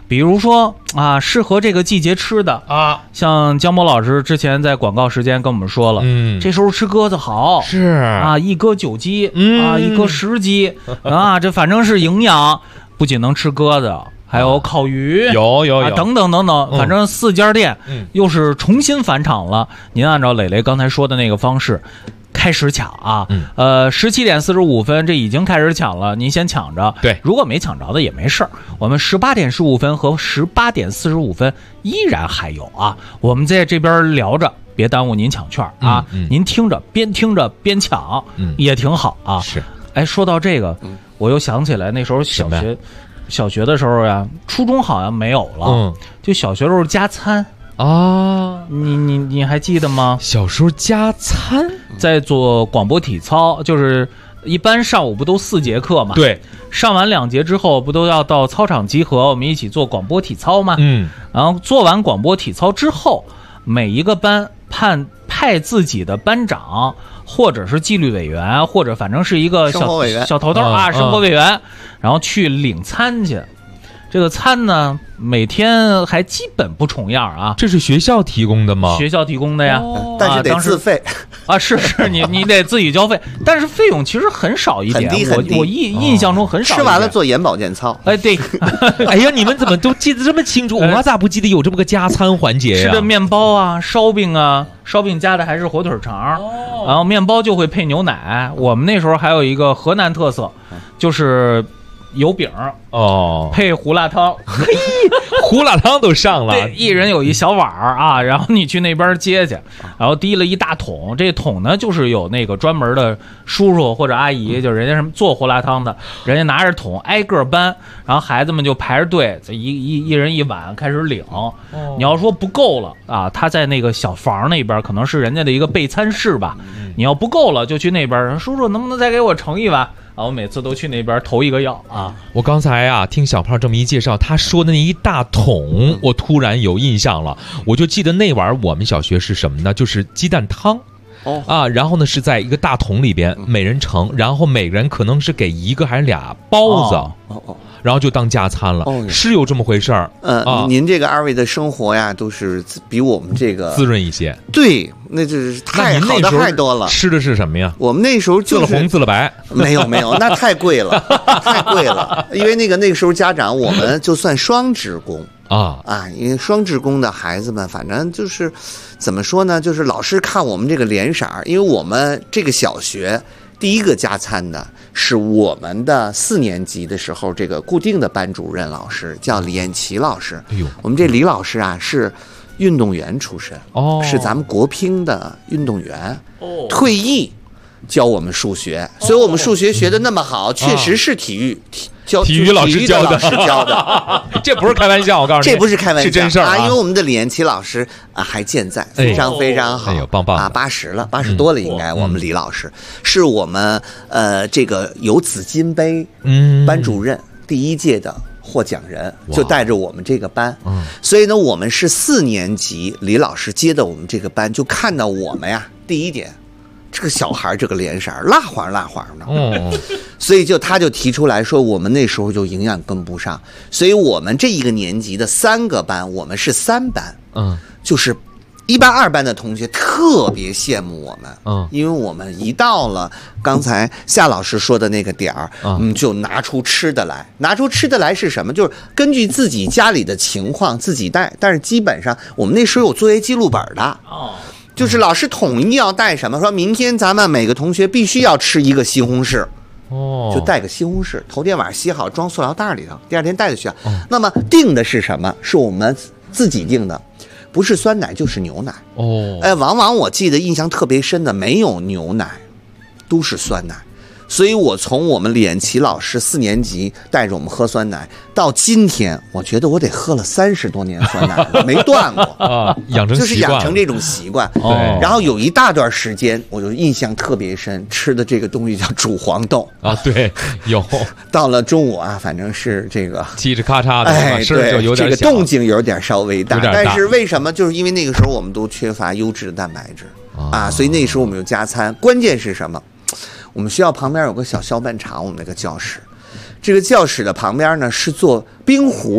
比如说啊，适合这个季节吃的啊，像姜博老师之前在广告时间跟我们说了，这时候吃鸽子好， 是啊，一鸽9鸡，啊，一鸽10鸡，啊，这反正是营养，不仅能吃鸽子。还有烤鱼， 有等等等等，反正4家店又是重新返场了。您按照磊磊刚才说的那个方式开始抢啊，17点45分这已经开始抢了，您先抢着。 对， 如果没抢着的也没事儿，我们18点15分和18点45分依然还有啊。我们在这边聊着，别耽误您抢券啊。您听着边边抢，也挺好啊。 是， 哎，说到这个，我又想起来那时候小学的时候呀，初中好像没有了，就小学时候加餐啊， 你还记得吗？ 小时候加餐， 在做广播体操，就是一般上午不都4节课嘛？ 对， 上完2节之后，不都要到操场集合，我们一起做广播体操吗？然后做完广播体操之后，每一个班派自己的班长，或者是纪律委员，或者反正是一个小头头啊，生活委员，然后去领餐去。这个餐呢，每天还基本不重样啊。 这是学校提供的吗？ 学校提供的呀， 但是得自费啊。是你得自己交费，但是费用其实很少一点， 很低。 我印象中很少。 吃完了做眼保健操。 哎，对。 哎呀，你们怎么都记得这么清楚？我咋不记得有这么个加餐环节呀？ 吃的面包啊，烧饼啊，烧饼加的还是火腿肠，然后面包就会配牛奶。我们那时候还有一个河南特色，就是油饼配胡辣汤， 嘿，胡辣汤都上了， 对，一人有一小碗啊，然后你去那边接去，然后提了一大桶，这桶呢就是有那个专门的叔叔或者阿姨，就人家什么做胡辣汤的，人家拿着桶挨个搬，然后孩子们就排着队，一人一碗开始领。你要说不够了啊，他在那个小房那边可能是人家的一个备餐室吧，你要不够了就去那边，叔叔能不能再给我盛一碗？啊，我每次都去那边投一个药啊。 我刚才啊听小胖这么一介绍，他说的那一大桶，我突然有印象了。我就记得那晚我们小学是什么呢？就是鸡蛋汤。然后呢是在一个大桶里边，每人盛，然后每个人可能是给1个还是2包子。然后就当加餐了，是有这么回事儿。 您这个2位的生活呀，都是比我们这个滋润一些。 对，那就是太好的太多了。 吃的是什么呀？ 我们那时候就是滋了红滋了白， 没有，那太贵了，太贵了。因为那个时候家长，我们就算双职工因为双职工的孩子们，反正就是怎么说呢？就是老师看我们这个脸色，因为我们这个小学。第一个加餐的是我们的4年级的时候，这个固定的班主任老师叫李彦奇老师。我们这李老师啊是运动员出身，是咱们国乒的运动员，退役教我们数学，所以我们数学学的那么好，确实是体育老师教的， 这不是开玩笑，我告诉你， 这不是开玩笑， 是真事儿因为我们的李彦奇老师还健在，非常非常好， 棒棒啊，80了，80多了应该。我们李老师是我们这个有紫金杯班主任第1届的获奖人，就带着我们这个班，所以呢，我们是4年级，李老师接的我们这个班，就看到我们呀，第一点。这个小孩这个脸色蜡黄的，所以他就提出来说，我们那时候就营养跟不上，所以我们这一个年级的3个班，我们是3班，就是1班2班的同学特别羡慕我们，因为我们一到了刚才夏老师说的那个点儿，就拿出吃的来。拿出吃的来是什么？就是根据自己家里的情况自己带，但是基本上我们那时候有作业记录本的。就是老师统一要带什么，说明天咱们每个同学必须要吃1个西红柿，就带个西红柿，头天晚上洗好装塑料袋里头，第2天带着去。那么定的是什么？是我们自己定的，不是酸奶就是牛奶。往往我记得印象特别深的没有牛奶，都是酸奶。所以我从我们李彦奇老师4年级带着我们喝酸奶，到今天，我觉得我得喝了30多年酸奶了，没断过就是养成这种习惯。然后有一大段时间，我就印象特别深，吃的这个东西叫煮黄豆对，有。 到了中午啊，反正是这个叽吱咔嚓的， 对， 有点这个动静有点稍微大，但是为什么？就是因为那个时候我们都缺乏优质的蛋白质所以那时候我们有加餐。关键是什么？我们学校旁边有个小拌场，我们那个教室，这个教室的旁边呢是做冰壶的，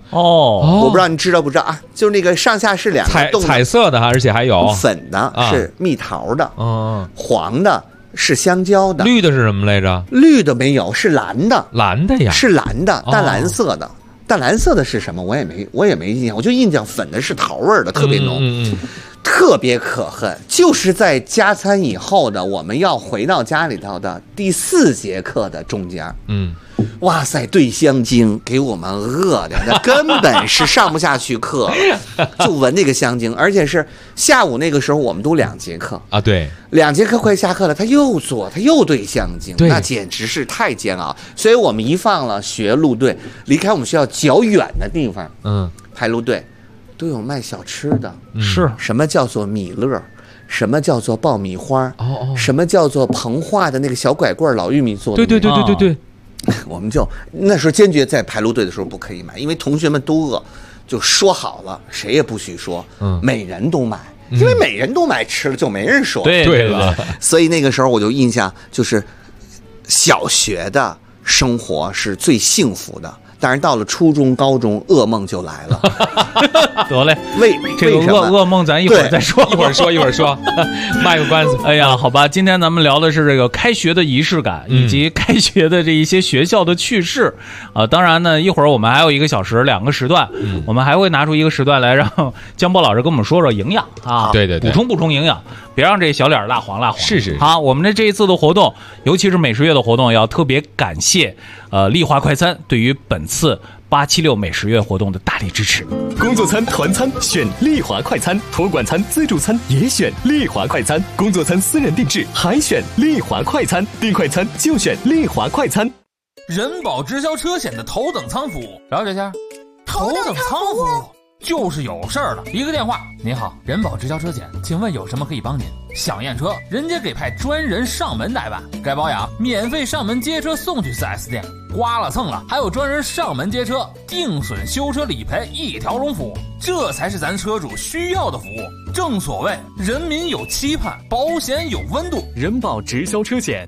我不知道你知道不知道啊？就是那个上下是两个洞， 彩色的，而且还有粉的是蜜桃的，黄的是香蕉的， 绿的是什么来着？ 绿的没有，是蓝的， 蓝的呀， 是蓝的，淡蓝色的。淡蓝色的是什么？我也没印象，我就印象粉的是桃味的，特别浓，特别可恨。就是在加餐以后的，我们要回到家里头的第4节课的中间，哇塞，对香精给我们饿的，那根本是上不下去课了，就闻那个香精，而且是下午那个时候我们都2节课啊，对 ，2节课快下课了，他又兑香精，那简直是太煎熬。所以我们一放了学路队，离开我们学校较远的地方，排路队都有卖小吃的， 是什么叫做米乐？什么叫做爆米花？什么叫做膨化的那个小拐棍老玉米做的？ 对。 我们就那时候坚决在排路队的时候不可以买，因为同学们都饿，就说好了，谁也不许说，每人都买，因为每人都买吃了就没人说， 对了。 所以那个时候我就印象就是小学的生活是最幸福的。但是到了初中、高中，噩梦就来了。 得嘞， 这个噩梦咱一会儿再说， 一会儿说，卖个关子。 哎呀，好吧，今天咱们聊的是这个开学的仪式感，以及开学的这一些学校的趣事。当然呢，一会儿我们还有1个小时2个时段，我们还会拿出1个时段来让江波老师跟我们说说营养啊， 对， 补充营养，别让这小脸蜡黄。 是好，我们这一次的活动，尤其是美食月的活动，要特别感谢丽华快餐对于本次876美食月活动的大力支持。 工作餐、团餐选丽华快餐，托管餐、自助餐也选丽华快餐，工作餐私人定制还选丽华快餐，订快餐就选丽华快餐。 人保直销车险的头等舱服务，了解下。头等舱服务就是有事儿了，一个电话，您好，人保直销车险，请问有什么可以帮您？想验车，人家给派专人上门代办，该保养免费上门接车送去 4S 店，刮了蹭了还有专人上门接车，定损修车理赔一条龙服务，这才是咱车主需要的服务。正所谓人民有期盼，保险有温度。 人保直销车险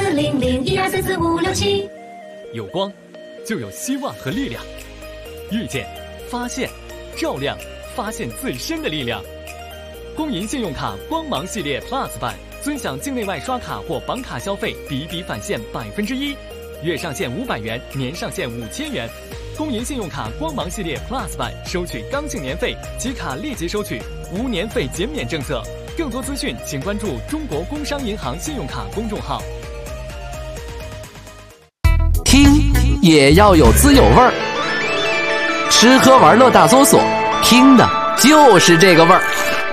40012344567， 有光就有希望和力量，遇见发现照亮发现自身的力量。公银信用卡光芒系列 Plus 版，尊享境内外刷卡或绑卡消费比比返现1%，月上限500元，年上限5000元。公银信用卡光芒系列 Plus 版收取刚性年费，即卡立即收取，无年费减免政策。更多资讯请关注中国工商银行信用卡公众号。 听也要有滋有味儿，吃喝玩乐大搜索，听的就是这个味儿。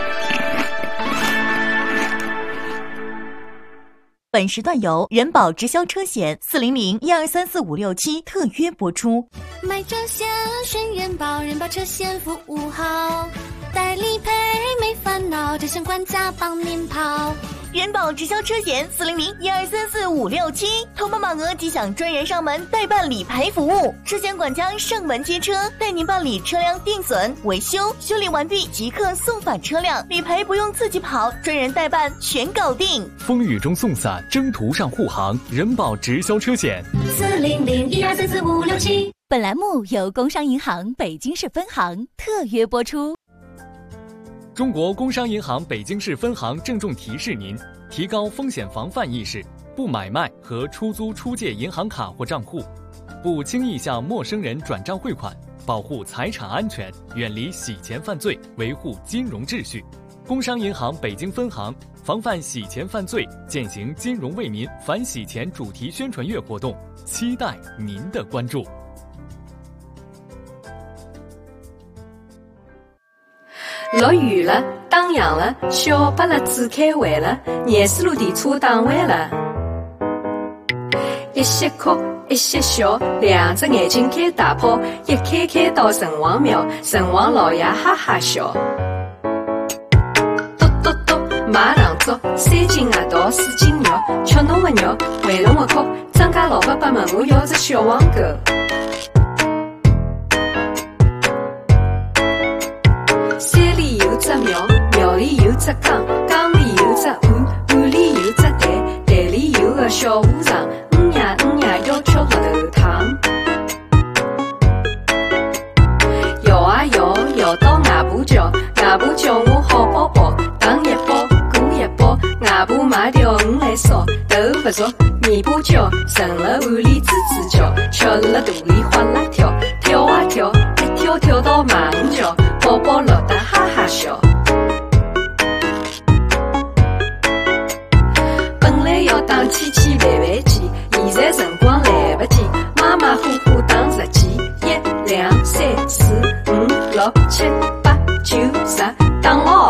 本时段由人保直销车险400123456特约播出。 买车险选人保，人保车险服务好，代理赔没烦恼，这险管家帮您跑。 人保直销车险40012345667，投保满额即享专人上门代办理赔服务，车险管家上门接车，带您办理车辆定损、维修，修理完毕即刻送返车辆，理赔不用自己跑，专人代办全搞定。 风雨中送伞，征途上护航，人保直销车险 40012344567。 本栏目由工商银行北京市分行特约播出。 中国工商银行北京市分行郑重提示您：提高风险防范意识，不买卖和出租出借银行卡或账户，不轻易向陌生人转账汇款，保护财产安全，远离洗钱犯罪，维护金融秩序。工商银行北京分行防范洗钱犯罪，践行金融为民反洗钱主题宣传月活动，期待您的关注。 落雨了，打烊了，小巴拉子开会了，廿四路电车打完了。一些哭，一些笑，两只眼睛开大炮，一开到城隍庙，城隍老爷哈哈笑。嘟，马上走，3斤鸭桃，4斤肉，吃侬的肉，还侬的哭，张家老伯伯问我要只小黄狗。山里有只庙，庙里有只缸，缸里有只碗，碗里有只蛋，蛋里有个小和尚，五爷要吃核桃汤。 叫，外婆叫我好宝宝，糖一包，果一包，外婆买条鱼来烧，豆腐熟，面包叫，盛了碗里吱吱叫，吃了肚里哗啦跳，跳啊跳，一跳跳到马五角，宝宝乐得哈哈笑。本来要打千千万万件，现在辰光来不及，马马虎虎打10件，1、2、3、4、5、6、7、8、9、10，打哦。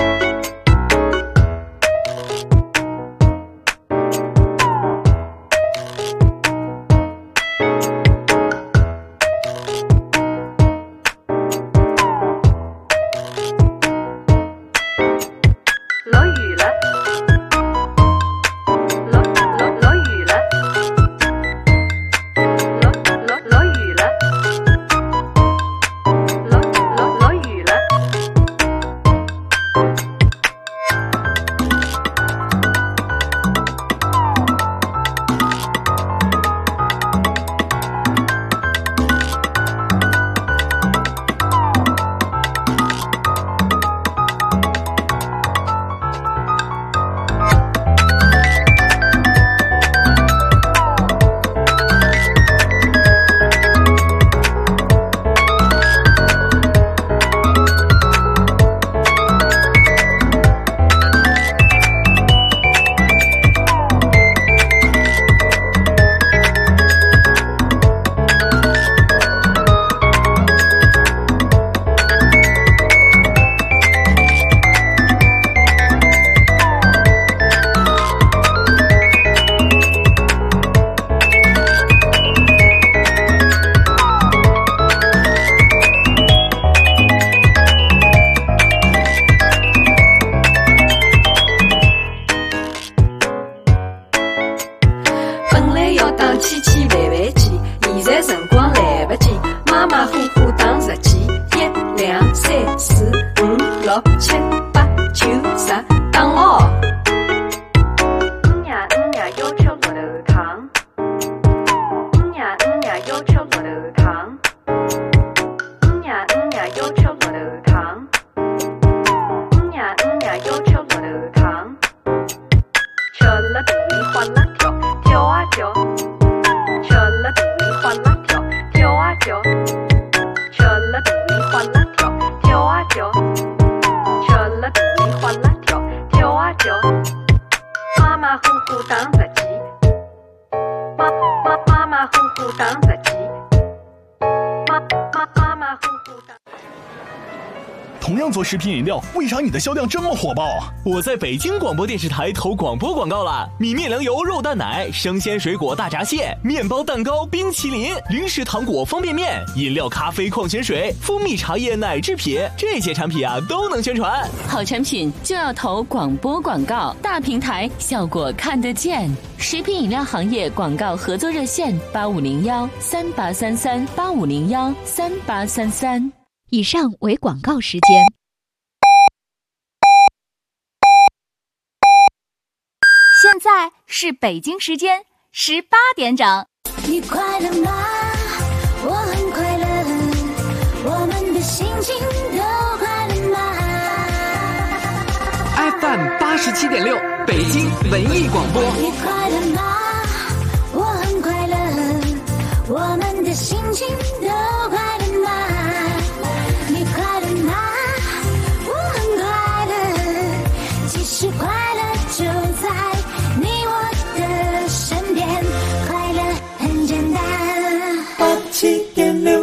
同样做食品饮料，为啥你的销量这么火爆？ 我在北京广播电视台投广播广告了，米面粮油肉蛋奶、生鲜水果大闸蟹、面包蛋糕、冰淇淋、零食糖果方便面、饮料咖啡矿泉水、蜂蜜茶叶奶制品，这些产品啊都能宣传。 好产品就要投广播广告，大平台效果看得见。食品饮料行业广告合作热线8501-3833-8501-3833。 以上为广告时间。 现在是北京时间18点整。 你快乐吗？我很快乐，我们的心情都快乐吗 ？FM 87.6，北京文艺广播。 你快乐吗？我很快乐，我们的心情都快乐吗？你快乐吗？我很快乐，其实快乐就在你我的身边，快乐很简单。87.6。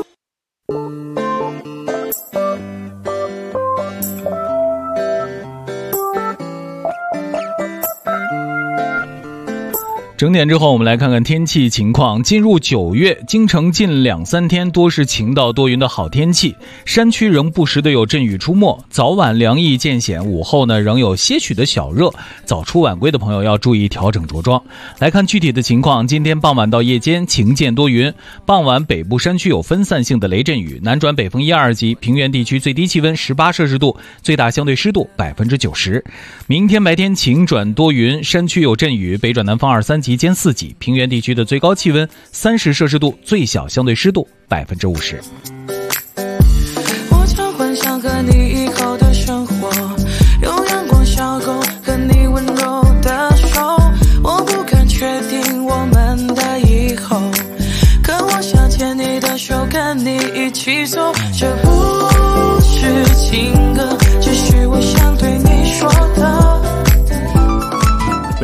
整点之后，我们来看看天气情况。进入9月，京城近2-3天多是晴到多云的好天气，山区仍不时的有阵雨出没，早晚凉意渐显，午后呢仍有些许的小热，早出晚归的朋友要注意调整着装。来看具体的情况，今天傍晚到夜间晴间多云，傍晚北部山区有分散性的雷阵雨，南转北风1-2级，平原地区最低气温18摄氏度，最大相对湿度90%。明天白天晴转多云，山区有阵雨，北转南风2-3级兼4级，平原地区的最高气温30摄氏度，最小相对湿度50%。 我常幻想和你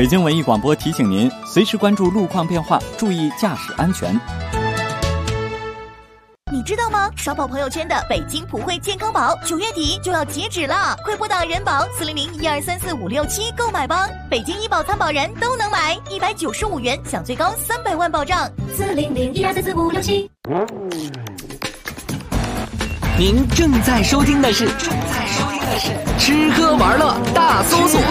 北京文艺广播提醒您，随时关注路况变化，注意驾驶安全。 你知道吗？刷爆朋友圈的北京普惠健康宝9月底就要截止了，快拨打人保400-1234-567购买吧。北京医保参保人都能买，195元享最高300万保障。 400-1234-567。 您正在收听的是吃喝玩乐大搜索。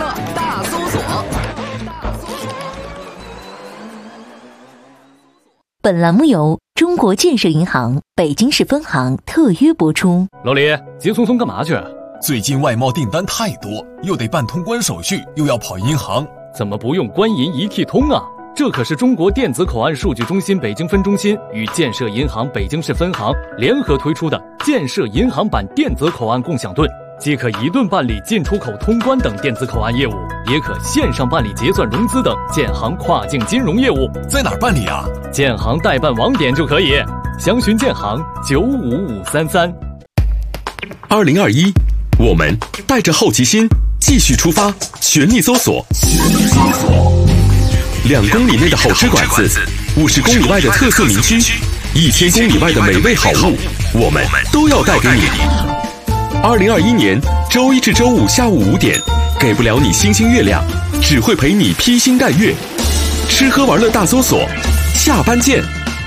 本栏目由中国建设银行北京市分行特约播出。 老李，急匆匆干嘛去？ 最近外贸订单太多，又得办通关手续，又要跑银行， 怎么不用官银一体通啊？这可是中国电子口岸数据中心北京分中心与建设银行北京市分行联合推出的建设银行版电子口岸共享盾，既可一盾办理进出口通关等电子口岸业务，也可线上办理结算融资等建行跨境金融业务。 在哪儿办理啊？ 建行代办网点就可以，详询建行95533。 2021，我们带着好奇心继续出发，全力搜索。2公里内的好吃馆子，50公里外的特色民居，1000公里外的美味好物，我们都要带给你。2021年周一至周五下午5点，给不了你星星月亮，只会陪你披星戴月。吃喝玩乐大搜索，下班见。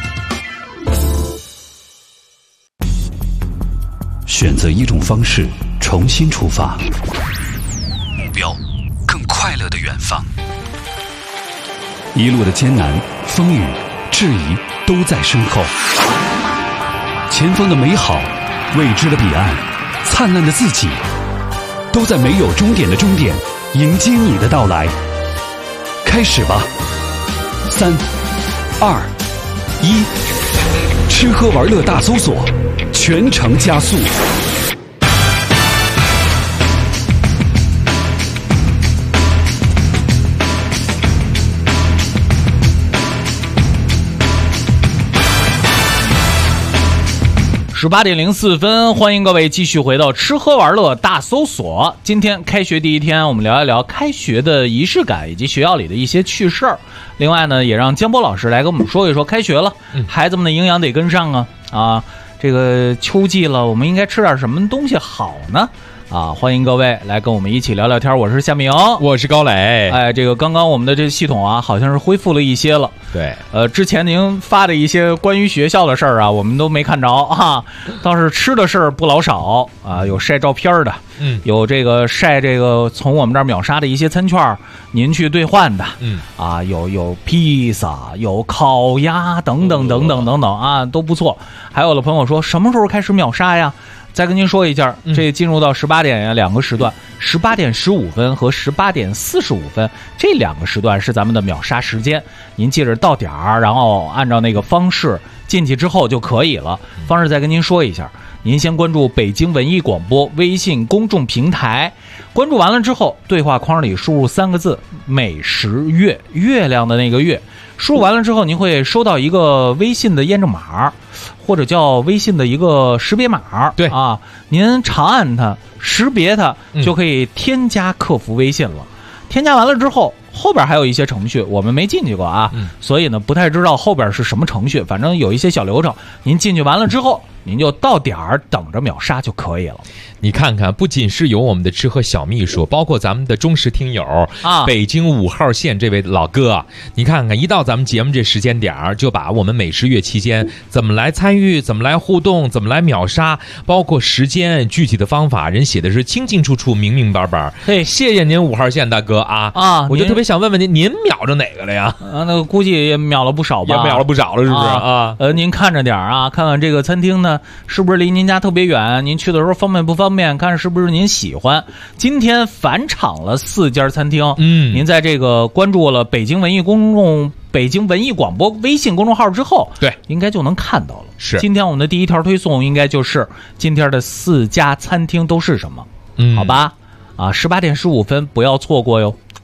选择一种方式，重新出发，目标更快乐的远方。一路的艰难、风雨、质疑都在身后，前方的美好、未知的彼岸、灿烂的自己，都在没有终点的终点迎接你的到来。开始吧，3、2、1，吃喝玩乐大搜索，全程加速。 18点04分，欢迎各位继续回到吃喝玩乐大搜索。今天开学第一天，我们聊一聊开学的仪式感以及学校里的一些趣事儿。另外呢，也让江波老师来跟我们说一说，开学了，孩子们的营养得跟上啊！这个秋季了，我们应该吃点什么东西好呢？欢迎各位来跟我们一起聊聊天。我是夏明， 我是高磊。 这个刚刚我们的这系统好像是恢复了一些了。 对， 之前您发的一些关于学校的事儿我们都没看着倒是吃的事儿不老少有晒照片的，有这个晒这个从我们这儿秒杀的一些餐券，您去兑换的，有披萨，有烤鸭等等等等等等都不错。还有的朋友说什么时候开始秒杀呀？再跟您说一下，这进入到18点2个时段，18点15分和18点45分这2个时段是咱们的秒杀时间。您记着到点儿，然后按照那个方式进去之后就可以了。方式再跟您说一下，您先关注北京文艺广播微信公众平台，关注完了之后，对话框里输入3个字“美食月”，月亮的那个月。输入完了之后，您会收到一个微信的验证码，或者叫微信的一个识别码。 对您长按它，识别它，就可以添加客服微信了。添加完了之后，后边还有一些程序我们没进去过所以呢不太知道后边是什么程序，反正有一些小流程，您进去完了之后，您就到点儿等着秒杀就可以了。 你看看，不仅是有我们的吃喝小秘书，包括咱们的忠实听友北京5号线这位老哥，你看看一到咱们节目这时间点就把我们美食月期间怎么来参与，怎么来互动，怎么来秒杀，包括时间具体的方法，人写的是清清楚楚明明白白。谢谢您5号线大哥我就特别想问问您秒着哪个了呀？ 那估计也秒了不少吧？ 也秒了不少了，是不是您看着点看看这个餐厅呢是不是离您家特别远，您去的时候方便不方便，看是不是您喜欢。今天返场了4家餐厅，您在这个关注了北京文艺广播微信公众号之后， 对， 应该就能看到了。 是， 今天我们的第一条推送应该就是今天的4家餐厅都是什么，好吧？18点15分不要错过哟。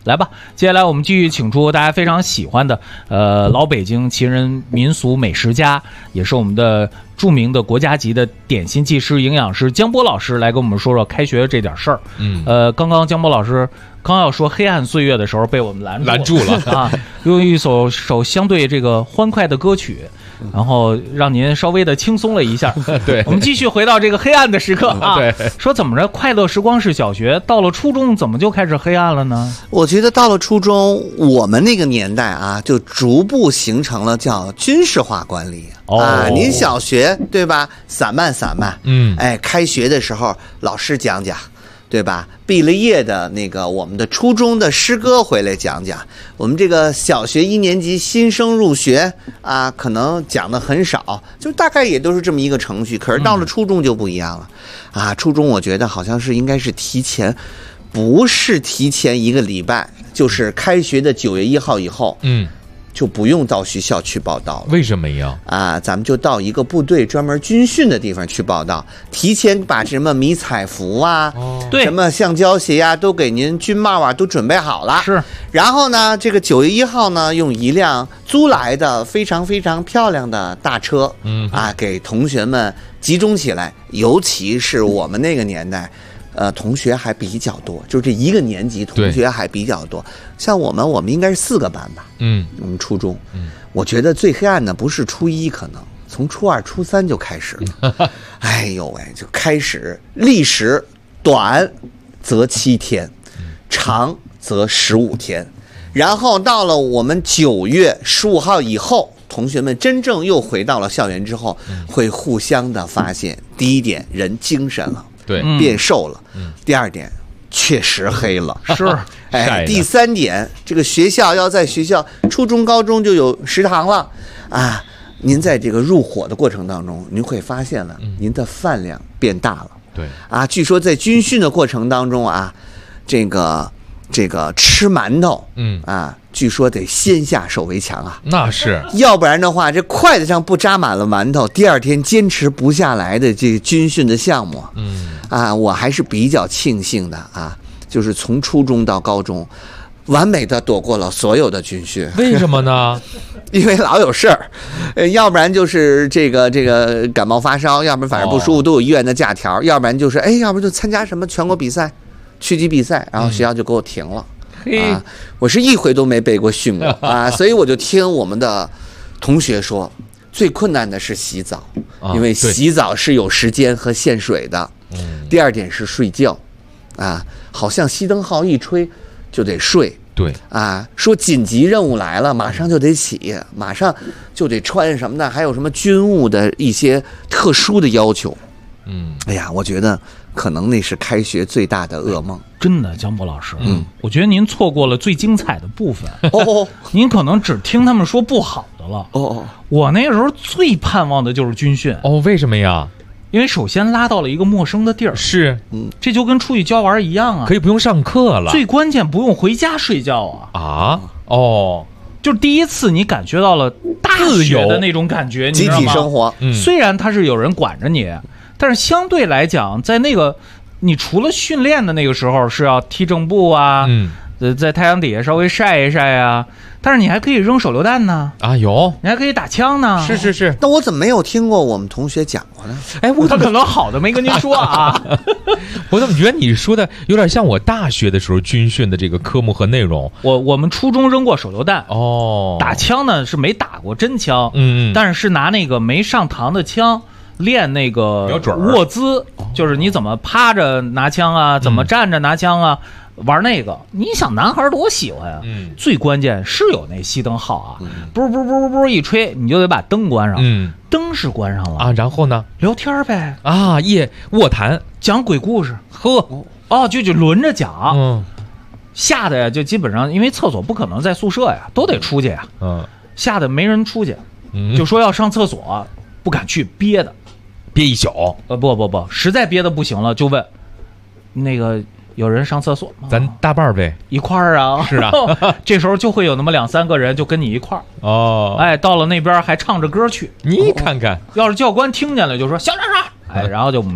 来吧，接下来我们继续请出大家非常喜欢的老北京奇人民俗美食家，也是我们的著名的国家级的点心技师、营养师江波老师来跟我们说说开学这点事儿。刚刚江波老师刚要说黑暗岁月的时候被我们拦住了啊，用一首相对这个欢快的歌曲，然后让您稍微的轻松了一下。 对， 我们继续回到这个黑暗的时刻啊。 对， 说怎么着，快乐时光是小学，到了初中怎么就开始黑暗了呢？ 我觉得到了初中，我们那个年代啊，就逐步形成了叫军事化管理。您小学对吧？散漫，开学的时候老师讲讲。对吧？毕了业的那个我们的初中的师哥回来讲讲，我们这个小学1年级新生入学啊，可能讲的很少，就大概也都是这么一个程序。可是到了初中就不一样了，啊，初中我觉得好像是应该是不是提前1个礼拜，就是开学的9月1号以后，就不用到学校去报到了。 为什么呀？ 咱们就到一个部队专门军训的地方去报到，提前把什么迷彩服啊， 对， 什么橡胶鞋啊，都给您军帽啊都准备好了。 是， 然后呢，这个9月1号呢，用一辆租来的非常非常漂亮的大车，给同学们集中起来，尤其是我们那个年代。同学还比较多，就这一个年级同学还比较多。像我们应该是4个班吧。我们初中，我觉得最黑暗的不是初1，可能从初2、初3就开始了。哎呦喂，就开始历时短则7天，长则15天，然后到了我们9月15号以后，同学们真正又回到了校园之后，会互相的发现，第一点，人精神了。 对， 变瘦了。第2点，确实黑了。 是， 第3点，这个学校要在学校初中、高中就有食堂了啊。您在这个入伙的过程当中，您会发现了您的饭量变大了。 对啊，据说在军训的过程当中啊，这个吃馒头，据说得先下手为强啊。 那是， 要不然的话，这筷子上不扎满了馒头，第2天坚持不下来的这个军训的项目，我还是比较庆幸的啊，就是从初中到高中，完美的躲过了所有的军训。 为什么呢？ 因为老有事儿，要不然就是这个感冒发烧，要不然反正不舒服都有医院的假条，要不然就是要不然就参加什么全国比赛、区级比赛，然后学校就给我停了。我是一回都没被过训过啊，所以我就听我们的同学说，最困难的是洗澡，因为洗澡是有时间和限水的。第2点是睡觉，好像熄灯号一吹就得睡。 对说紧急任务来了，马上就得起，马上就得穿什么的，还有什么军务的一些特殊的要求。哎呀，我觉得可能那是开学最大的噩梦。 真的，江波老师，我觉得您错过了最精彩的部分。您可能只听他们说不好的了。我那个时候最盼望的就是军训。 为什么呀？ 因为首先拉到了一个陌生的地儿， 是， 这就跟出去郊玩一样啊， 可以不用上课了。 最关键不用回家睡觉啊。就是第一次你感觉到了大学的那种感觉， 集体生活。 虽然他是有人管着你，但是相对来讲，在那个你除了训练的那个时候是要踢正步啊，在太阳底下稍微晒一晒啊，但是你还可以扔手榴弹呢。 有， 你还可以打枪呢。 是。 那我怎么没有听过我们同学讲过呢？ 他可能好的没跟您说啊。 我怎么觉得你说的有点像我大学的时候军训的这个科目和内容？ 我们初中扔过手榴弹，打枪呢是没打过真枪，但是拿那个没上膛的枪练那个握姿，就是你怎么趴着拿枪啊，怎么站着拿枪啊。玩那个，你想男孩多喜欢啊！最关键是有那熄灯号啊，不一吹，你就得把灯关上。灯是关上了啊，然后呢？ 聊天呗卧谈， 讲鬼故事，就轮着讲。吓得呀，就基本上因为厕所不可能在宿舍呀，都得出去呀。吓得没人出去，就说要上厕所，不敢去，憋一宿。 不，实在憋得不行了，就问那个。有人上厕所吗？ 咱大半呗， 一块儿啊。 是啊， 这时候就会有那么2、3个人就跟你一块儿。到了那边还唱着歌去。 你看看， 要是教官听见了，就说小点声。然后就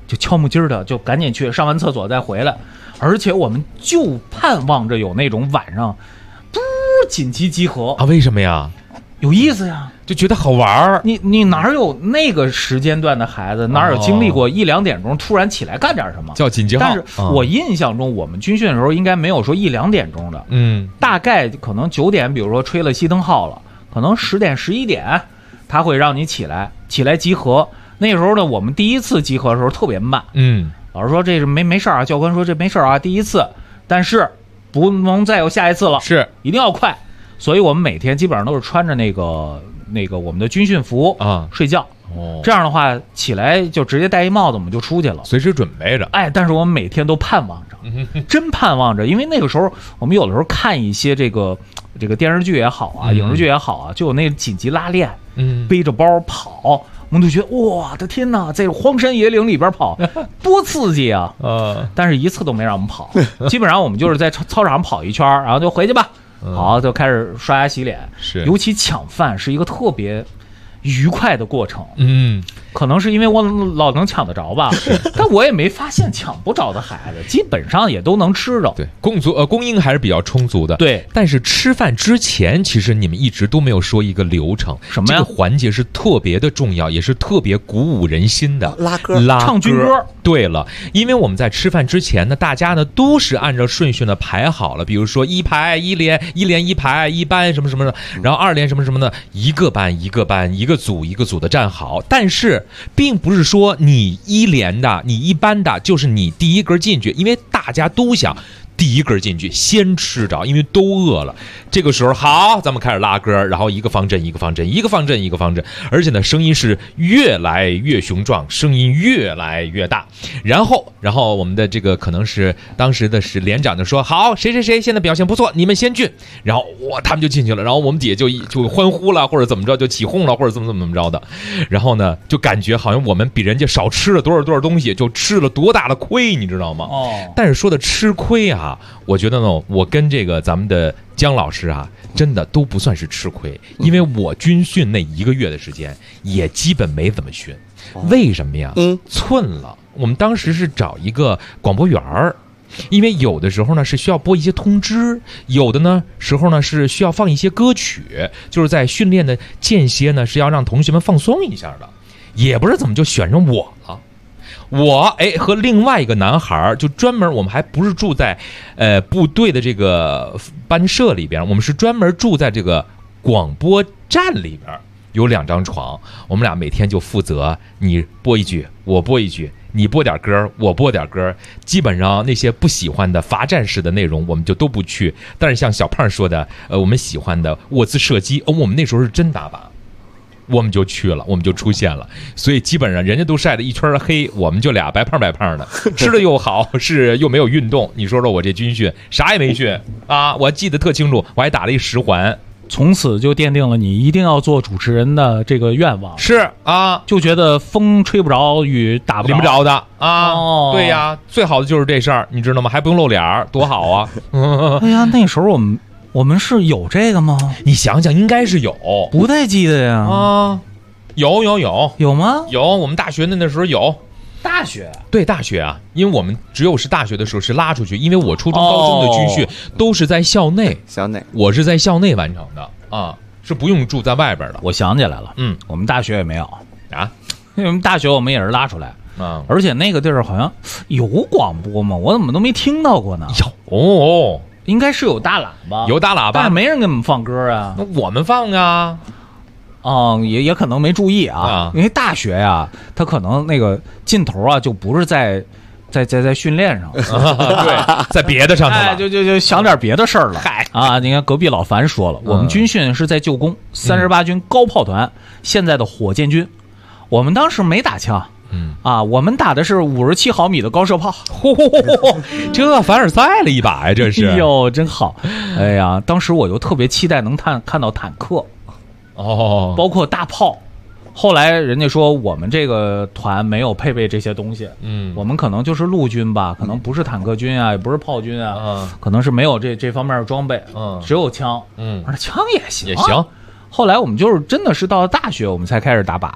就悄木筋的就赶紧去上完厕所再回来，而且我们就盼望着有那种晚上不紧急集合啊？为什么呀？ 有意思呀， 就觉得好玩儿。 你哪有那个时间段的孩子，哪有经历过1-2点钟突然起来干点什么？ 叫紧急号。 但是我印象中，我们军训的时候应该没有说1-2点钟的，大概可能9点，比如说吹了熄灯号了，可能10点、11点，他会让你起来集合。那时候呢，我们第一次集合的时候特别慢，老师说这是没事啊，教官说这没事啊，第一次，但是不能再有下一次了， 是一定要快。所以我们每天基本上都是穿着那个我们的军训服啊睡觉。这样的话起来就直接戴一帽子，我们就出去了， 随时准备着。 但是我们每天都盼望着，真盼望着，因为那个时候我们有的时候看一些这个电视剧也好啊，影视剧也好啊，就有那个紧急拉练，背着包跑，我们就觉得我的天哪，在荒山野岭里边跑多刺激啊！但是一次都没让我们跑，基本上我们就是在操场上跑一圈，然后就回去吧。好，就开始刷牙洗脸。 是， 尤其抢饭是一个特别愉快的过程。可能是因为我老能抢得着吧，但我也没发现抢不着的孩子，基本上也都能吃着。 对，供应还是比较充足的。 对， 但是吃饭之前，其实你们一直都没有说一个流程， 什么呀？ 这个环节是特别的重要，也是特别鼓舞人心的。 拉歌， 唱军歌。 对了，因为我们在吃饭之前呢，大家呢都是按照顺序呢排好了，比如说1排1连1连1排1班什么什么的，然后2连什么什么的，一个班一个班一个组一个组的站好。但是并不是说你1连的你1班的就是你第一根进去，因为大家都想第一根进去先吃着，因为都饿了。这个时候好，咱们开始拉歌，然后一个方阵一个方阵一个方阵一个方阵，而且呢声音是越来越雄壮，声音越来越大。然后我们的这个可能是当时的是连长就说，好，谁谁谁现在表现不错，你们先进。然后他们就进去了，然后我们底下就欢呼了，或者怎么着就起哄了，或者怎么着的。然后呢就感觉好像我们比人家少吃了多少东西，就吃了多大的亏，你知道吗？但是说的吃亏啊，我觉得呢，我跟这个咱们的姜老师啊，真的都不算是吃亏，因为我军训那1个月的时间也基本没怎么训。为什么呀？寸了。我们当时是找一个广播员儿，因为有的时候呢是需要播一些通知，有的呢时候呢是需要放一些歌曲，就是在训练的间歇呢是要让同学们放松一下的。也不知道怎么就选上我了。我和另外一个男孩就专门，我们还不是住在部队的这个班舍里边，我们是专门住在这个广播站里边，有2张床，我们俩每天就负责你播一句我播一句，你播点歌我播点歌，基本上那些不喜欢的罚站式的内容我们就都不去，但是像小胖说的我们喜欢的卧姿射击，我们那时候是真打靶，我们就去了，我们就出现了。所以基本上人家都晒得一圈黑，我们就俩白胖的，吃的又好，是又没有运动。你说说我这军训啥也没训啊，我记得特清楚，我还打了一10环。 从此就奠定了你一定要做主持人的这个愿望。 是啊， 就觉得风吹不着，雨打不着， 淋不着的啊。对呀，最好的就是这事儿，你知道吗？还不用露脸，多好啊！ 哎呀，那时候我们是有这个吗？ 你想想，应该是有， 不太记得呀。 啊，有吗？ 有， 我们大学那时候有。 大学？ 对，大学啊，因为我们只有是大学的时候是拉出去，因为我初中、高中的军训都是在校内，我是在校内完成的啊，是不用住在外边的。 我想起来了，我们大学也没有啊， 因为我们大学我们也是拉出来啊，而且那个地儿好像有广播吗？我怎么都没听到过呢？ 有， 应该是有大喇叭， 有大喇叭， 但是没人给我们放歌啊。 那我们放啊。 也可能没注意啊，因为大学呀，他可能那个劲头啊，就不是在训练上， 对，在别的上头了， 就想点别的事儿了。啊，你看隔壁老樊说了，我们军训是在旧宫38军高炮团，现在的火箭军，我们当时没打枪。我们打的是57毫米的高射炮， 这凡尔赛了一把呀，这是。 哎呦，真好！哎呀，当时我就特别期待能看到坦克。包括大炮，后来人家说我们这个团没有配备这些东西，我们可能就是陆军吧，可能不是坦克军啊，也不是炮军啊，可能是没有这方面的装备，只有枪，枪也行， 也行。 后来我们就是真的是到了大学，我们才开始打靶，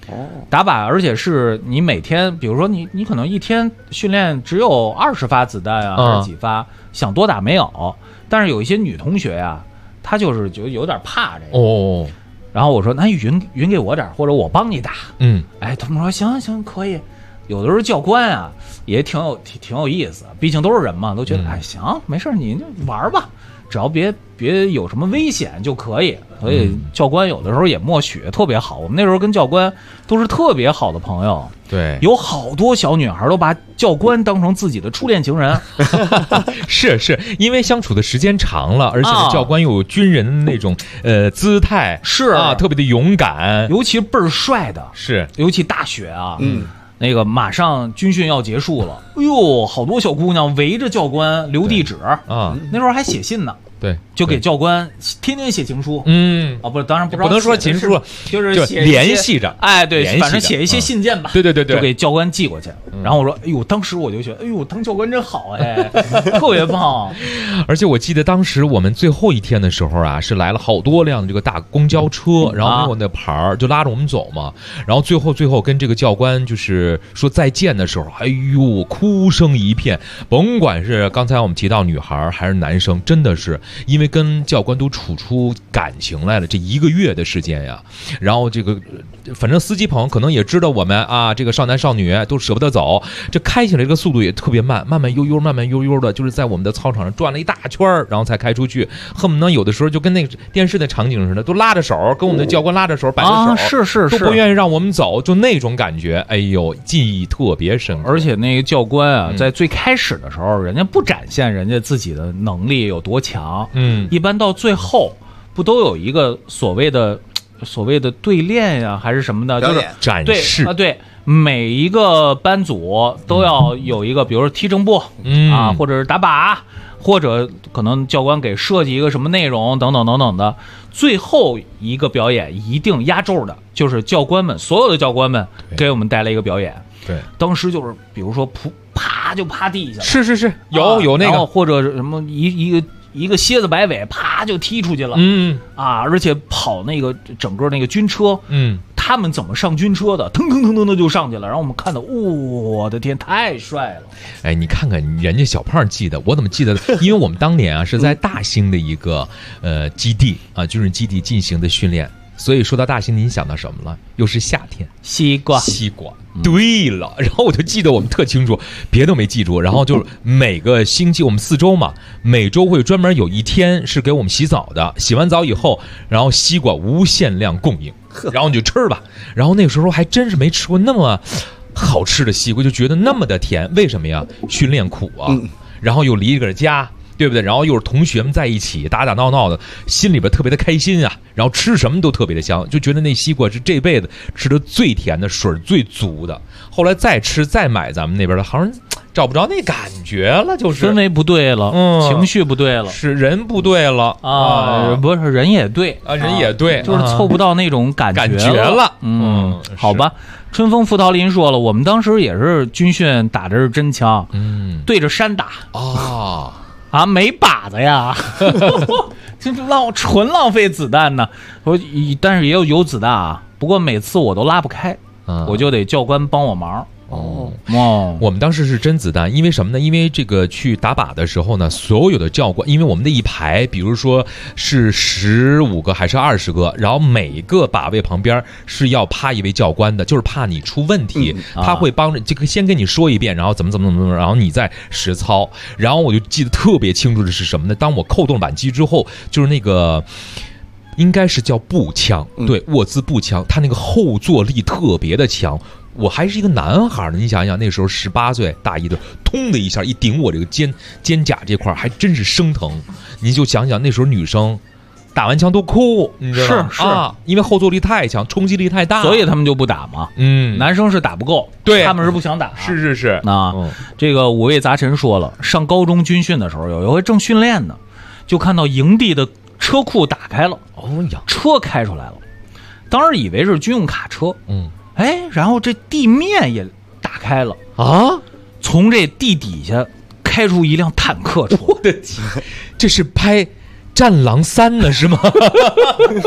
打靶，而且是你每天，比如说你可能一天训练只有20发子弹啊，还是几发，想多打没有。但是有一些女同学呀，她就有点怕这个。然后我说那匀给我点，或者我帮你打。他们说行可以。有的时候教官啊也挺有意思，毕竟都是人嘛，都觉得行没事，你就玩吧，只要别有什么危险就可以。所以教官有的时候也默许，特别好。我们那时候跟教官都是特别好的朋友， 对， 有好多小女孩都把教官当成自己的初恋情人。 是因为相处的时间长了，而且教官又有军人的那种姿态， 是特别的勇敢， 尤其倍儿帅的， 是尤其大学啊，那个马上军训要结束了，哎呦，好多小姑娘围着教官留地址啊，那时候还写信呢。 对， 就给教官天天写情书。不是，当然不能说情书， 就是联系着。 对，反正写一些信件吧。 对， 就给教官寄过去。然后我说，哎呦，当时我就觉得，哎呦，当教官真好特别棒。 而且我记得当时我们最后一天的时候啊，是来了好多辆这个大公交车，然后没有那牌儿，就拉着我们走嘛。然后最后跟这个教官就是说再见的时候，哎呦，哭声一片。甭管是刚才我们提到女孩还是男生，真的是。因为跟教官都处出感情来了，这1个月的时间呀，然后这个反正司机朋友可能也知道我们啊，这个少男少女都舍不得走，这开起来这个速度也特别慢，慢慢悠悠的，就是在我们的操场上转了一大圈，然后才开出去，恨不能有的时候就跟那个电视的场景似的，都拉着手，跟我们的教官拉着手摆着手， 是都不愿意让我们走，就那种感觉，哎呦，记忆特别深刻。 而且那个教官啊，在最开始的时候，人家不展现人家自己的能力有多强。一般到最后不都有一个所谓的对练呀，还是什么的，就是展示对，每一个班组都要有一个，比如说踢正步或者是打靶，或者可能教官给设计一个什么内容等等的，最后一个表演一定压轴的，就是所有的教官们给我们带来一个表演。 对， 当时就是比如说啪就趴地下， 是有那个， 或者什么一个蝎子摆尾，啪就踢出去了。而且跑那个整个那个军车，他们怎么上军车的？腾的就上去了。然后我们看到，我的天，太帅了！ 哎，你看看人家小胖记得，我怎么记得？因为我们当年啊是在大兴的一个基地啊，军事基地进行的训练。所以说到大兴，您想到什么了？又是夏天， 西瓜。 对了，然后我就记得我们特清楚，别的没记住。然后就是每个星期我们4周嘛，每周会专门有一天是给我们洗澡的。洗完澡以后，然后西瓜无限量供应，然后你就吃吧。然后那个时候还真是没吃过那么好吃的西瓜，就觉得那么的甜。为什么呀？训练苦啊，然后又离个家。对不对？然后又是同学们在一起打闹的，心里边特别的开心啊。然后吃什么都特别的香，就觉得那西瓜是这辈子吃的最甜的，水最足的。后来再买咱们那边的，好像找不着那感觉了，就是氛围不对了，情绪不对了， 是人不对了啊，不是人也对啊，人也对， 就是凑不到那种感觉了。 好吧。春风傅桃林说了，我们当时也是军训打的是真枪，对着山打没靶子呀，就是纯浪费子弹呢。但是也有子弹啊，不过每次我都拉不开，我就得教官帮我忙。 我们当时是真子弹，因为什么呢？因为这个去打靶的时候呢，所有的教官，因为我们的一排，比如说是15个还是20个，然后每个靶位旁边是要趴一位教官的，就是怕你出问题，他会帮着这个先跟你说一遍，然后怎么，然后你再实操。然后我就记得特别清楚的是什么呢？当我扣动扳机之后，就是那个。应该是叫步枪，对，沃兹步枪，它那个后坐力特别的强。我还是一个男孩呢，你想想那时候18岁大一的，通的一下一顶我这个肩胛这块，还真是生疼。你就想想那时候女生打完枪都哭，你知道吗？ 是因为后坐力太强，冲击力太大， 所以他们就不打嘛。男生是打不够， 对， 他们是不想打。 是这个五味杂陈说了，上高中军训的时候，有一回正训练呢，就看到营地的车库打开了，车开出来了，当时以为是军用卡车，然后这地面也打开了啊，从这地底下开出一辆坦克出来。 我的天，这是拍《战狼3》呢是吗？这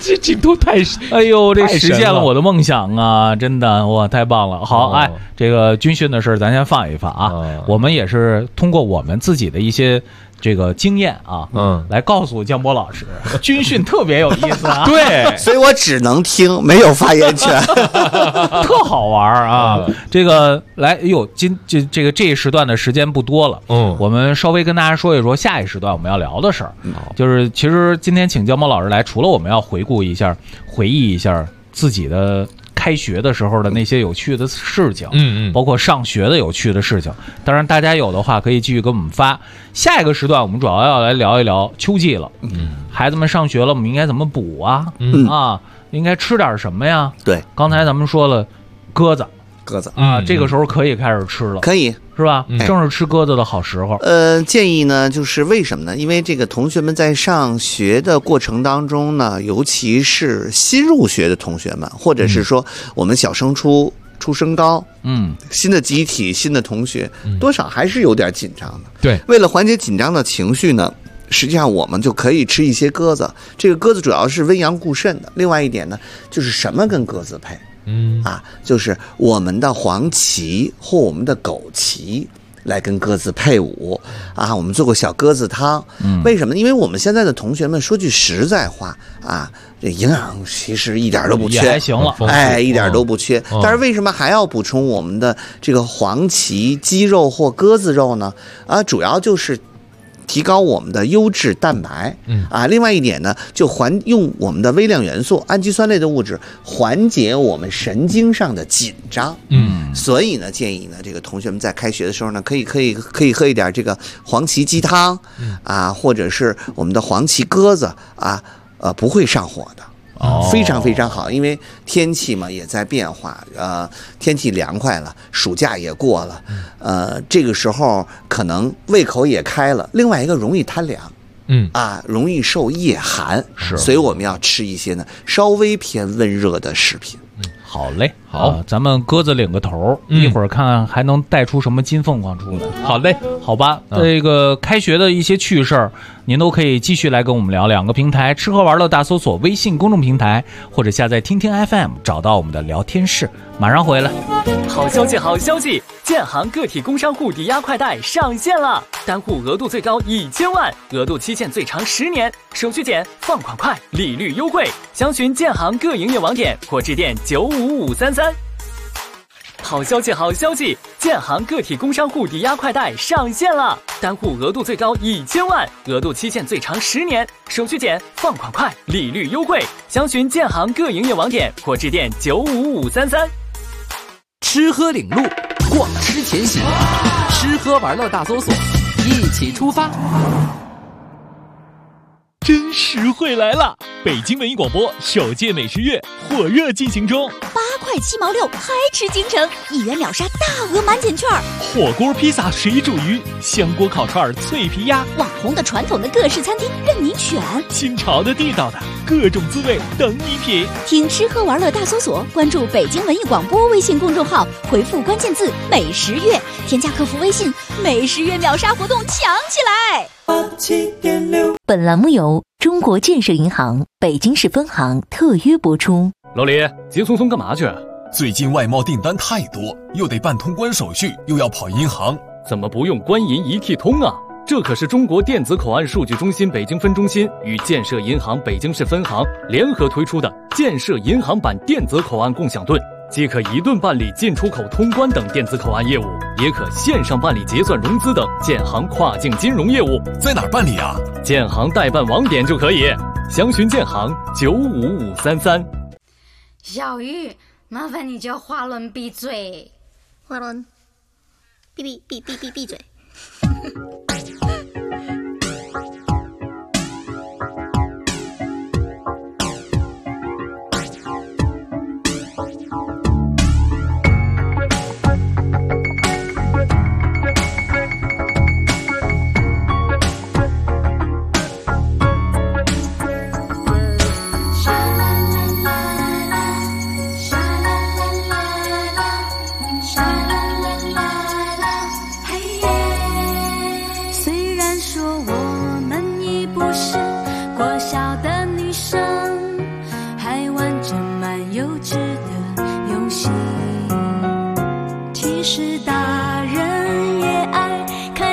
这镜头太， 哎呦，这实现了我的梦想啊！真的，哇，太棒了。好，哎，这个军训的事咱先放一放啊。我们也是通过我们自己的一些这个经验啊，来告诉江波老师，军训特别有意思啊。 对， 所以我只能听，没有发言权， 特好玩啊。这个来，哟，这一时段的时间不多了，我们稍微跟大家说一说下一时段我们要聊的事儿，就是其实今天请江波老师来，除了我们要回顾一下、回忆一下自己的开学的时候的那些有趣的事情，包括上学的有趣的事情。当然，大家有的话可以继续给我们发。下一个时段我们主要来聊一聊秋季了，孩子们上学了，我们应该怎么补啊？应该吃点什么呀？ 对， 刚才咱们说了，鸽子啊，这个时候可以开始吃了， 可以是吧？正是吃鸽子的好时候。 建议呢，就是为什么呢？因为这个同学们在上学的过程当中呢，尤其是新入学的同学们，或者是说我们小升初出升高，新的集体、新的同学，多少还是有点紧张的。 对， 为了缓解紧张的情绪呢，实际上我们就可以吃一些鸽子。这个鸽子主要是温阳固肾的。另外一点呢，就是什么跟鸽子配？就是我们的黄芪或我们的枸杞来跟鸽子配伍啊。我们做过小鸽子汤，为什么？因为我们现在的同学们说句实在话啊，这营养其实一点都不缺， 也还行了， 一点都不缺。但是为什么还要补充我们的这个黄芪鸡肉或鸽子肉呢？主要就是提高我们的优质蛋白，另外一点呢，就用我们的微量元素氨基酸类的物质缓解我们神经上的紧张，所以呢，建议呢，这个同学们在开学的时候呢，可以喝一点这个黄芪鸡汤，或者是我们的黄芪鸽子不会上火的。非常非常好，因为天气嘛也在变化，天气凉快了，暑假也过了，这个时候可能胃口也开了，另外一个容易贪凉，容易受夜寒，所以我们要吃一些呢稍微偏温热的食品。 好嘞，好，咱们鸽子领个头，一会儿看看还能带出什么金凤凰出来。 好嘞， 好吧，这个开学的一些趣事儿，您都可以继续来跟我们聊。两个平台，吃喝玩乐大搜索微信公众平台，或者下载听听 FM， 找到我们的聊天室。马上回来。 好消息，好消息！建行个体工商户抵押快贷上线了，单户额度最高1000万，额度期限最长10年，手续简，放款快，利率优惠。详询建行各营业网点或致电95533。好消息，好消息！建行个体工商户抵押快贷上线了，单户额度最高1000万，额度期限最长10年，手续简，放款快，利率优惠。详询建行各营业网点或致电95533。 吃喝领路，逛吃前行，吃喝玩乐大搜索，一起出发。 真实惠来了！北京文艺广播首届美食月火热进行中 ，8块7毛6，嗨吃京城，1元秒杀大额满减券， 火锅、披萨、水煮鱼、香锅、烤串、脆皮鸭， 网红的、传统的各式餐厅任您选， 新潮的、地道的各种滋味等你品。 听吃喝玩乐大搜索，关注北京文艺广播微信公众号，回复关键字美食月，添加客服微信，美食月秒杀活动抢起来。 本栏目由中国建设银行北京市分行特约播出。 老李，急匆匆干嘛去？ 最近外贸订单太多，又得办通关手续，又要跑银行， 怎么不用官银一体通啊？这可是中国电子口岸数据中心北京分中心与建设银行北京市分行联合推出的建设银行版电子口岸共享盾，既可一盾办理进出口通关等电子口岸业务，也可线上办理结算融资等建行跨境金融业务。 在哪儿办理啊？ 建行代办网点就可以，详询建行95533。 小玉，麻烦你叫华伦闭嘴。 华伦，闭嘴。 嘿耶。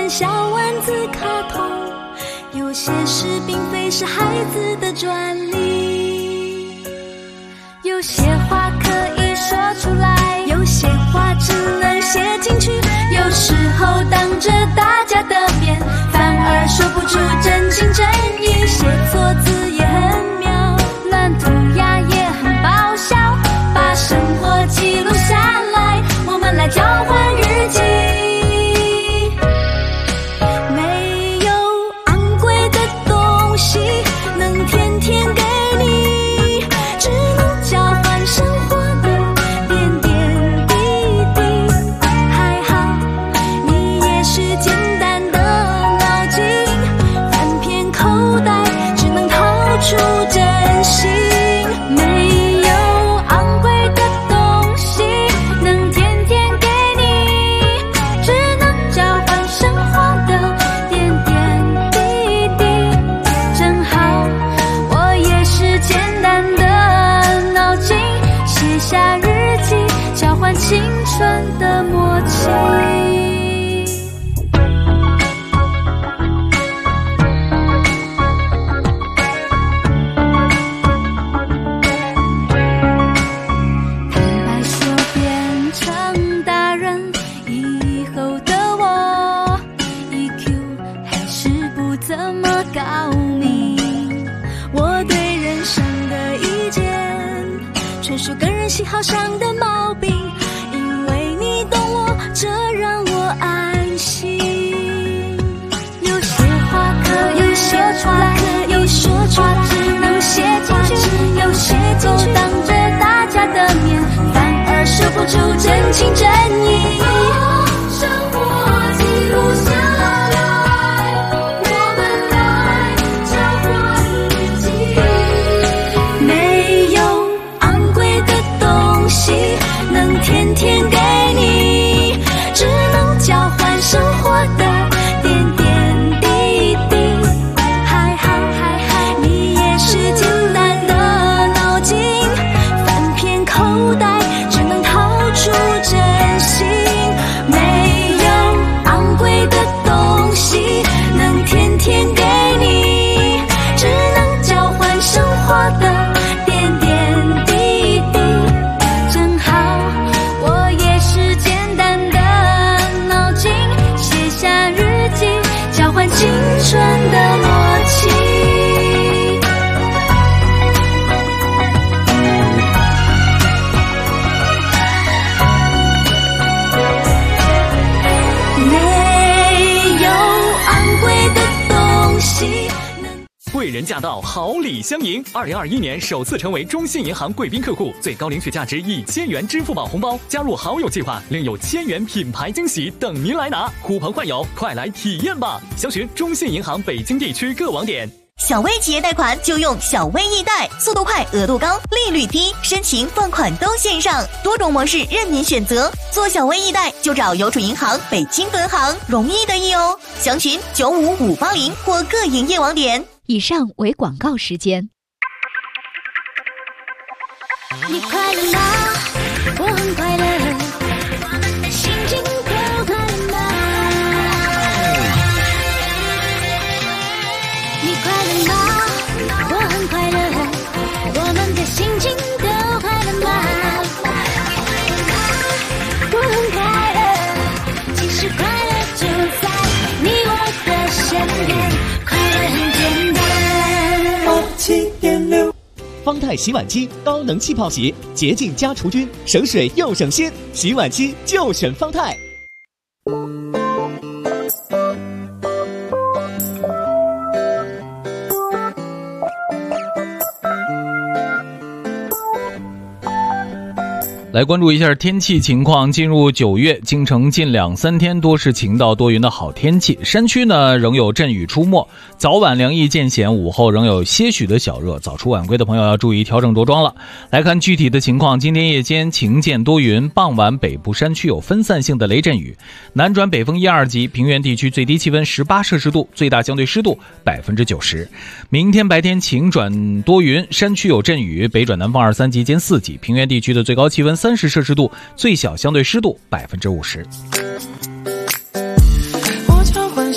小丸子卡通，有些事并非是孩子的专利，有些话可以说出来，有些话只能写进去，有时候当着大家的面反而说不出真情真意，写错字也很妙，乱涂鸦也很爆笑，把生活记录下来，我们来交换日记。没有昂贵的东西能天天给你，只能交换生活的点点滴滴。还好你也是简单的脑筋，翻遍口袋只能掏出真心。没有昂贵的东西能天天给你，只能交换生活的点点滴滴。正好我也是简单的脑筋，写下日记，交换青春的默契。坦白说变成大人以后的我 EQ 还是不怎么高明，我对人生的意见纯属个人喜好上的毛病，因为你懂我，这让我安心。有些话可以说出来，有说出来只能写进去，有些就当着大家的面反而说不出真情真意。生活记录下来，我们来交换日记。没有昂贵的东西能天天给你，只能交换生活的点点滴滴。还好你也是简单的脑筋，翻遍口袋只能掏出真心。没有昂贵的东西能天天给你，只能交换生活的点点滴滴。正好我也是简单的脑筋，写下日记，交换青春的默契。没有昂贵的东西贵人驾到，好礼相迎。2021年首次成为中信银行贵宾客户，最高领取价值1000元支付宝红包，加入好友计划，另有1000元品牌惊喜等您来拿。呼朋唤友，快来体验吧！详询中信银行北京地区各网点。 小微企业贷款就用小微易贷，速度快，额度高，利率低，申请放款都线上，多种模式任您选择。做小微易贷就找邮储银行北京分行，容易的易哦。详询95580或各营业网点。 以上为广告时间。 你快乐吗？我很快乐，我们的心情都快乐吗？你快乐吗？我很快乐，我们的心情都快乐吗？我很快乐，其实快乐就在你我的身边，快乐很简单。 7.6方太洗碗机高能气泡洗，洁净加除菌，省水又省心，洗碗机就选方太。 来关注一下天气情况。进入9月，京城近2-3天多是晴到多云的好天气，山区呢仍有阵雨出没，早晚凉意渐显，午后仍有些许的小热，早出晚归的朋友要注意调整着装了。来看具体的情况，今天夜间晴间多云，傍晚北部山区有分散性的雷阵雨，南转北风1-2级，平原地区最低气温18摄氏度，最大相对湿度90%。明天白天晴转多云，山区有阵雨，北转南风2-3级兼4级，平原地区的最高气温30摄氏度，最小相对湿度50%。 我交换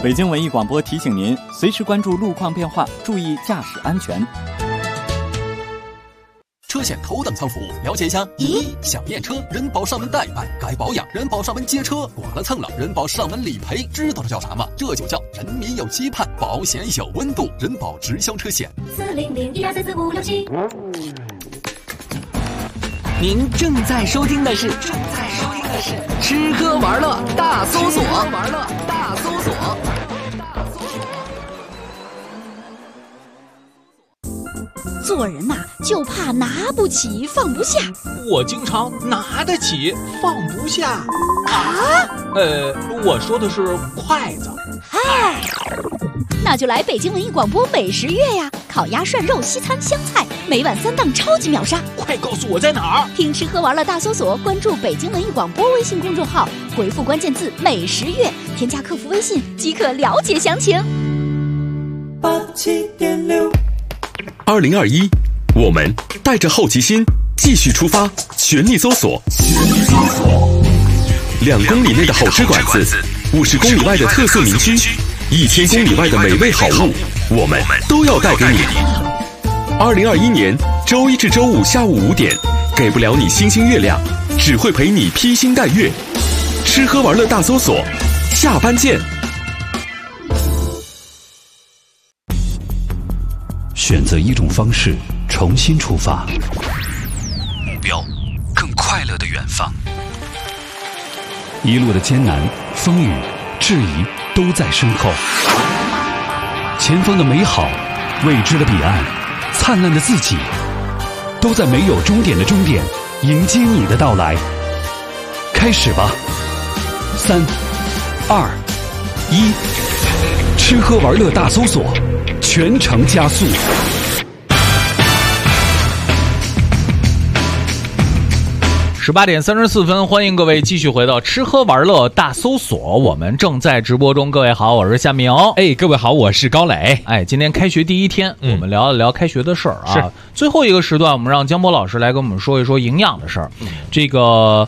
北京文艺广播提醒您，随时关注路况变化，注意驾驶安全。 车险头等舱服务，了解一下。1. 小验车，人保上门代办，该保养；人保上门接车，剐了蹭了，人保上门理赔。知道这叫啥吗？这就叫人民有期盼，保险有温度。人保直销车险。 40012344567。 您正在收听的是吃喝玩乐大搜索。 做人呐，就怕拿不起放不下。 我经常拿得起放不下啊。 我说的是筷子。 嗨，那就来北京文艺广播美食月呀！烤鸭、涮肉、西餐、湘菜，每晚3档超级秒杀。 快告诉我在哪儿？ 听吃喝玩乐大搜索，关注北京文艺广播微信公众号，回复关键字美食月，添加客服微信即可了解详情。 87.6 2021，我们带着好奇心继续出发，全力搜索。2公里内的好吃馆子，50公里外的特色民居，1000公里外的美味好物，我们都要带给你。2021年周1至周5下午5点，给不了你星星月亮，只会陪你披星戴月。吃喝玩乐大搜索，下班见。 选择一种方式，重新出发，目标更快乐的远方。一路的艰难、风雨、质疑都在身后，前方的美好、未知的彼岸、灿烂的自己，都在没有终点的终点迎接你的到来。开始吧！3、2、1，吃喝玩乐大搜索，全程加速。 18点34分，欢迎各位继续回到吃喝玩乐大搜索，我们正在直播中。各位好，我是夏明。 各位好，我是高磊。 今天开学第一天，我们聊一聊开学的事儿啊。 是最后一个时段，我们让江波老师来跟我们说一说营养的事儿。这个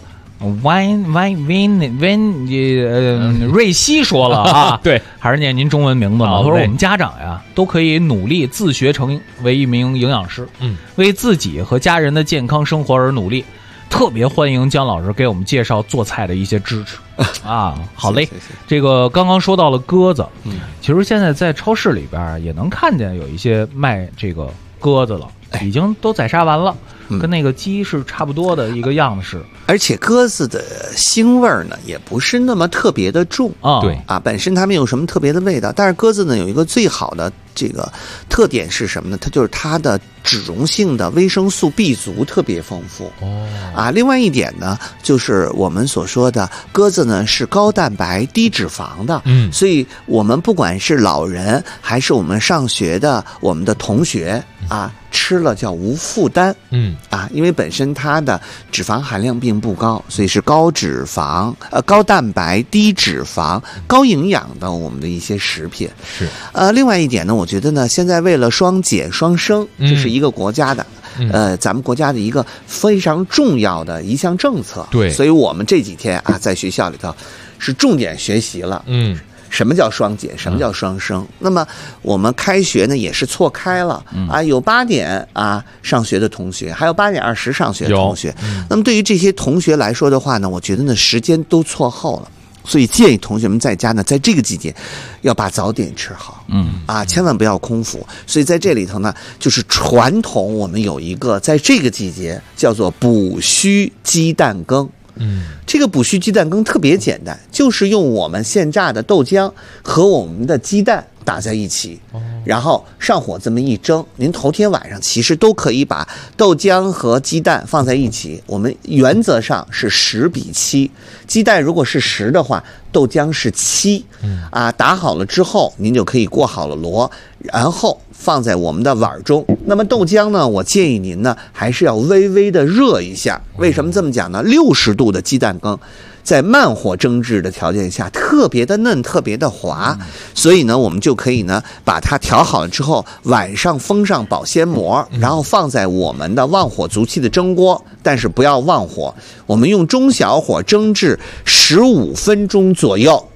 瑞希说了啊， 对， 还是念您中文名字嘛。他说我们家长呀，都可以努力自学成为一名营养师，为自己和家人的健康生活而努力。特别欢迎姜老师给我们介绍做菜的一些知识啊！好嘞，这个刚刚说到了鸽子，其实现在在超市里边也能看见有一些卖这个鸽子了，已经都宰杀完了，跟那个鸡是差不多的一个样式。 而且鸽子的腥味呢，也不是那么特别的重啊。 对啊，本身它没有什么特别的味道。但是鸽子呢，有一个最好的这个特点是什么呢？它就是它的脂溶性的维生素 B 族特别丰富。另外一点呢，就是我们所说的鸽子呢是高蛋白低脂肪的。所以我们不管是老人还是我们上学的我们的同学啊，吃了叫无负担。因为本身它的脂肪含量并不高，所以是高脂肪、高蛋白、低脂肪、高营养的我们的一些食品。 是。 另外一点呢，我觉得呢，现在为了双减双生，这是一个国家的。咱们国家的一个非常重要的一项政策。 对。所以我们这几天啊，在学校里头是重点学习了。什么叫双减？什么叫双生？那么我们开学呢也是错开了有8点上学的同学，还有8点20上学的同学。那么对于这些同学来说的话呢，我觉得呢时间都错后了，所以建议同学们在家呢，在这个季节要把早点吃好。千万不要空腹。所以在这里头呢，就是传统我们有一个在这个季节叫做补虚鸡蛋羹。这个补虚鸡蛋羹特别简单，就是用我们现榨的豆浆和我们的鸡蛋打在一起，然后上火这么一蒸。您头天晚上其实都可以把豆浆和鸡蛋放在一起，我们原则上是10比7，鸡蛋如果是10的话，豆浆是7。打好了之后，您就可以过好了螺，然后放在我们的碗中。那么豆浆呢，我建议您呢还是要微微的热一下。为什么这么讲呢？60度的鸡蛋羹在慢火蒸制的条件下特别的嫩，特别的滑。所以呢，我们就可以呢把它调好了之后，晚上封上保鲜膜，然后放在我们的旺火足气的蒸锅，但是不要旺火，我们用中小火蒸制15分钟左右。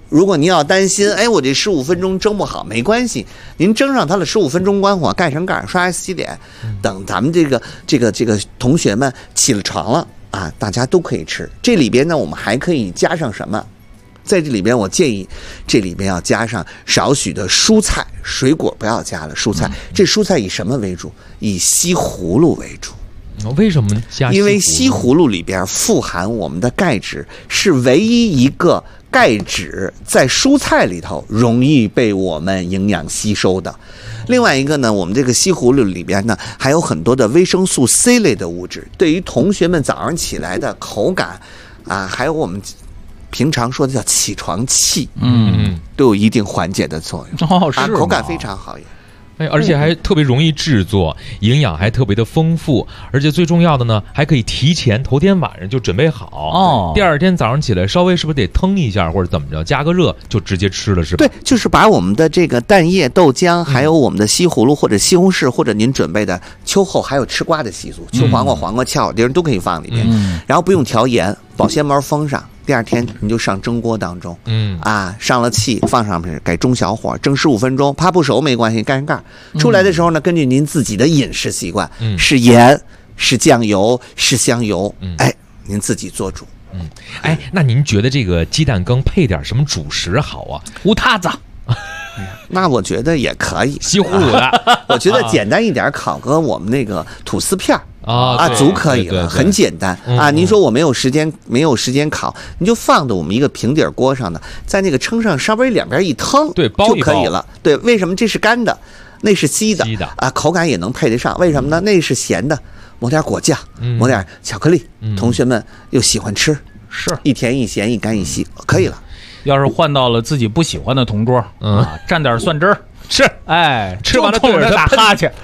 如果您要担心，哎，我这15分钟蒸不好，没关系，您蒸上它了15分钟，关火，盖上盖，刷牙洗脸，等咱们这个同学们起了床了啊，大家都可以吃。这里边呢，我们还可以加上什么？在这里边，我建议这里边要加上少许的蔬菜，水果不要加了，蔬菜。这蔬菜以什么为主？以西葫芦为主。 为什么加？ 因为西葫芦里边富含我们的钙质，是唯一一个钙质在蔬菜里头容易被我们营养吸收的。另外一个呢，我们这个西葫芦里边呢还有很多的维生素 C 类的物质，对于同学们早上起来的口感啊，还有我们平常说的叫起床气，都有一定缓解的作用。 是口感非常好。 哎，而且还特别容易制作，营养还特别的丰富，而且最重要的呢，还可以提前头天晚上就准备好，第二天早上起来稍微是不是得腾一下或者怎么着，加个热就直接吃了，是吧？ 对，就是把我们的这个蛋液、豆浆，还有我们的西葫芦或者西红柿，或者您准备的秋后还有吃瓜的习俗，秋黄瓜、黄瓜、翘好丁都可以放里面，然后不用调盐，保鲜膜封上。第二天你就上蒸锅当中，上了气，放上面，改中小火蒸15分钟，怕不熟没关系，盖上盖。出来的时候呢，根据您自己的饮食习惯，是盐，是酱油，是香油，哎，您自己做主。 哎，那您觉得这个鸡蛋羹配点什么主食好啊？ 无塌子。 那我觉得也可以， 西葫芦的。 我觉得简单一点，烤个我们那个吐司片足可以了，很简单啊。您说我没有时间烤，你就放到我们一个平底锅上的，在那个称上稍微两边一腾， 对，包一包就可以了。对，为什么这是干的，那是稀的啊？口感也能配得上，为什么呢？那是咸的，抹点果酱，抹点巧克力，同学们又喜欢吃， 是一甜一咸一干一稀，可以了。 要是换到了自己不喜欢的同桌，蘸点蒜汁儿， 是， 哎， 吃完了冲着打哈欠，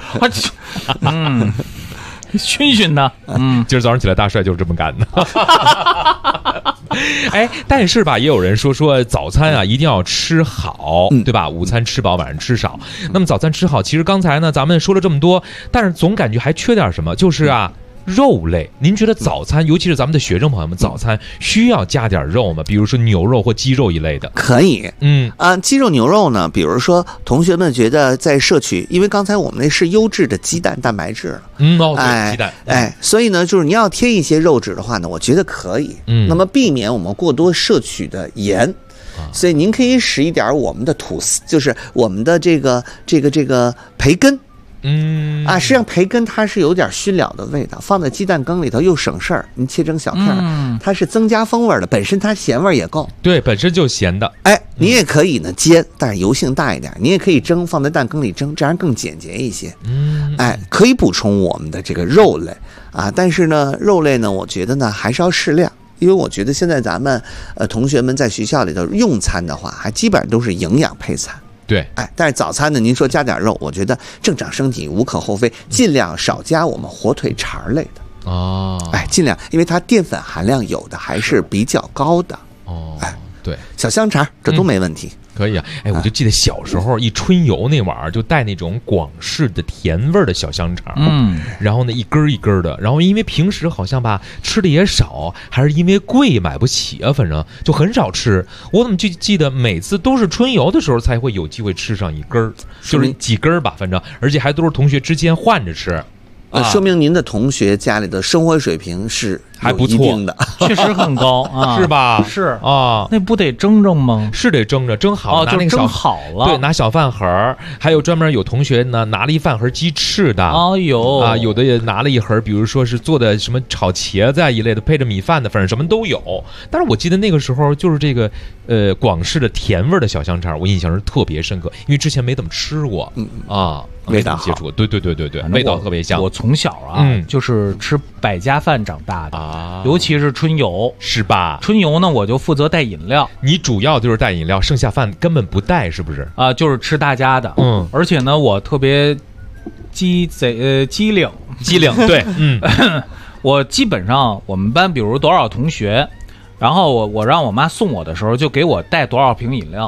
熏熏他。 今儿早上起来，大帅就是这么干的。哎，但是吧，也有人说早餐啊一定要吃好，对吧？午餐吃饱，晚上吃少。那么早餐吃好，其实刚才呢咱们说了这么多，但是总感觉还缺点什么，就是啊。肉类，您觉得早餐，尤其是咱们的学生朋友们，早餐需要加点肉吗？比如说牛肉或鸡肉一类的。 可以，鸡肉、牛肉呢？比如说，同学们觉得在摄取，因为刚才我们那是优质的鸡蛋蛋白质了， 对，鸡蛋， 所以呢，就是你要添一些肉质的话呢，我觉得可以，那么避免我们过多摄取的盐。所以您可以使一点我们的吐司，就是我们的这个培根。实际上培根它是有点熏了的味道，放在鸡蛋羹里头又省事儿。您切成小片它是增加风味的，本身它咸味也够。 对，本身就咸的。 哎，你也可以呢煎，但是油性大一点。你也可以蒸，放在蛋羹里蒸，这样更简洁一些。可以补充我们的这个肉类啊，但是呢，肉类呢，我觉得呢还是要适量。因为我觉得现在咱们同学们在学校里头用餐的话，还基本上都是营养配餐。 对， 但是早餐呢，您说加点肉，我觉得正常身体无可厚非，尽量少加我们火腿肠类的尽量，因为它淀粉含量有的还是比较高的对， 小香肠这都没问题。 可以啊，我就记得小时候一春游那晚儿就带那种广式的甜味的小香肠，然后呢一根一根的，然后因为平时好像吧吃的也少，还是因为贵买不起啊，反正就很少吃。我怎么就记得每次都是春游的时候才会有机会吃上一根儿，就是几根吧，反正而且还都是同学之间换着吃。 说明您的同学家里的生活水平是还不错的， 确实很高啊， 是吧？ 是啊， 那不得蒸吗？ 是得蒸着，蒸好了，拿那个蒸好了， 对，拿小饭盒，还有专门有同学呢拿了一饭盒鸡翅的，有的也拿了一盒，比如说是做的什么炒茄子啊一类的，配着米饭的，反正什么都有。但是我记得那个时候就是这个广式的甜味的小香肠，我印象是特别深刻，因为之前没怎么吃过味道接触，对，味道特别香。 我从小就是吃百家饭长大的尤其是春游， 是吧？ 春游呢，我就负责带饮料。 你主要就是带饮料，剩下饭根本不带，是不是？ 就是吃大家的。而且呢，我特别机灵， 对， 我基本上我们班比如多少同学，然后我让我妈送我的时候，就给我带多少瓶饮料。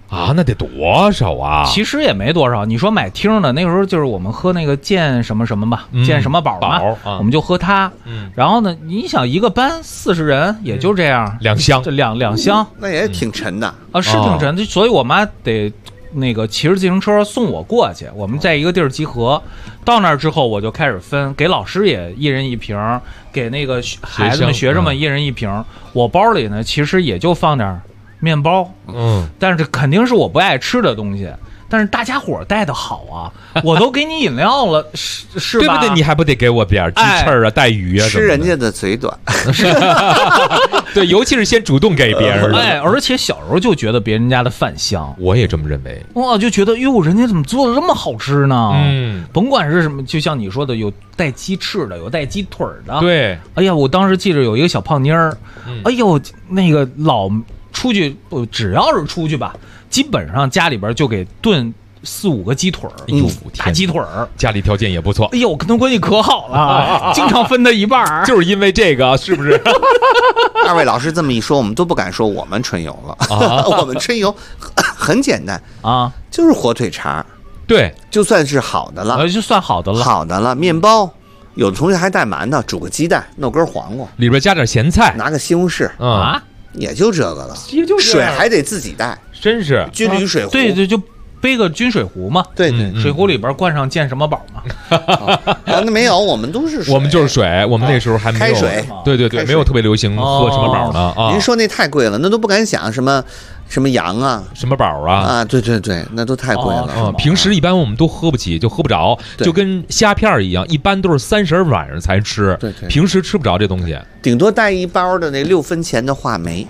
啊，那得多少啊？ 其实也没多少。你说买听的，那个时候就是我们喝那个健什么什么吧，健什么宝嘛，我们就喝它。然后呢，你想一个班40人，也就这样 ，2箱， 这两箱， 那也挺沉的啊，是挺沉的。所以我妈得那个骑着自行车送我过去，我们在一个地儿集合。到那儿之后，我就开始分，给老师也1人1瓶，给那个孩子们、学生们1人1瓶。我包里呢，其实也就放点面包，但是肯定是我不爱吃的东西。但是大家伙带的好啊，我都给你饮料了，是吧？ 对不对？你还不得给我点鸡翅啊、带鱼啊？ 吃人家的嘴短， 对，尤其是先主动给别人。 而且小时候就觉得别人家的饭香， 我也这么认为。 哇，就觉得哟，人家怎么做的这么好吃呢？甭管是什么，就像你说的，有带鸡翅的，有带鸡腿的。 对， 哎呀，我当时记着有一个小胖妮儿，哎呦，那个老出去，只要是出去吧。基本上家里边就给炖4、5个鸡腿儿，大鸡腿儿， 家里条件也不错。 哎呦，跟他关系可好了，经常分他一半。 就是因为这个，是不是？ 二位老师这么一说，我们都不敢说我们春游了。我们春游很简单啊， 就是火腿肠， 对， 就算是好的了， 就算好的了， 好的了。面包，有的同学还带馒头，煮个鸡蛋，弄根黄瓜， 里边加点咸菜， 拿个西红柿啊。 也就这个了，水还得自己带， 真是军旅水壶， 对，就背个军水壶嘛， 对， 水壶里边灌上健什么宝嘛。 那没有，我们都是水， 我们就是水，我们那时候还没有开水， 对，没有特别流行喝什么宝呢啊。 您说那太贵了，那都不敢想什么羊啊， 什么宝啊， 对，那都太贵了。 平时一般我们都喝不起，就喝不着，就跟虾片一样，一般都是30晚上才吃， 对， 平时吃不着这东西， 顶多带一包的那6分钱的话梅。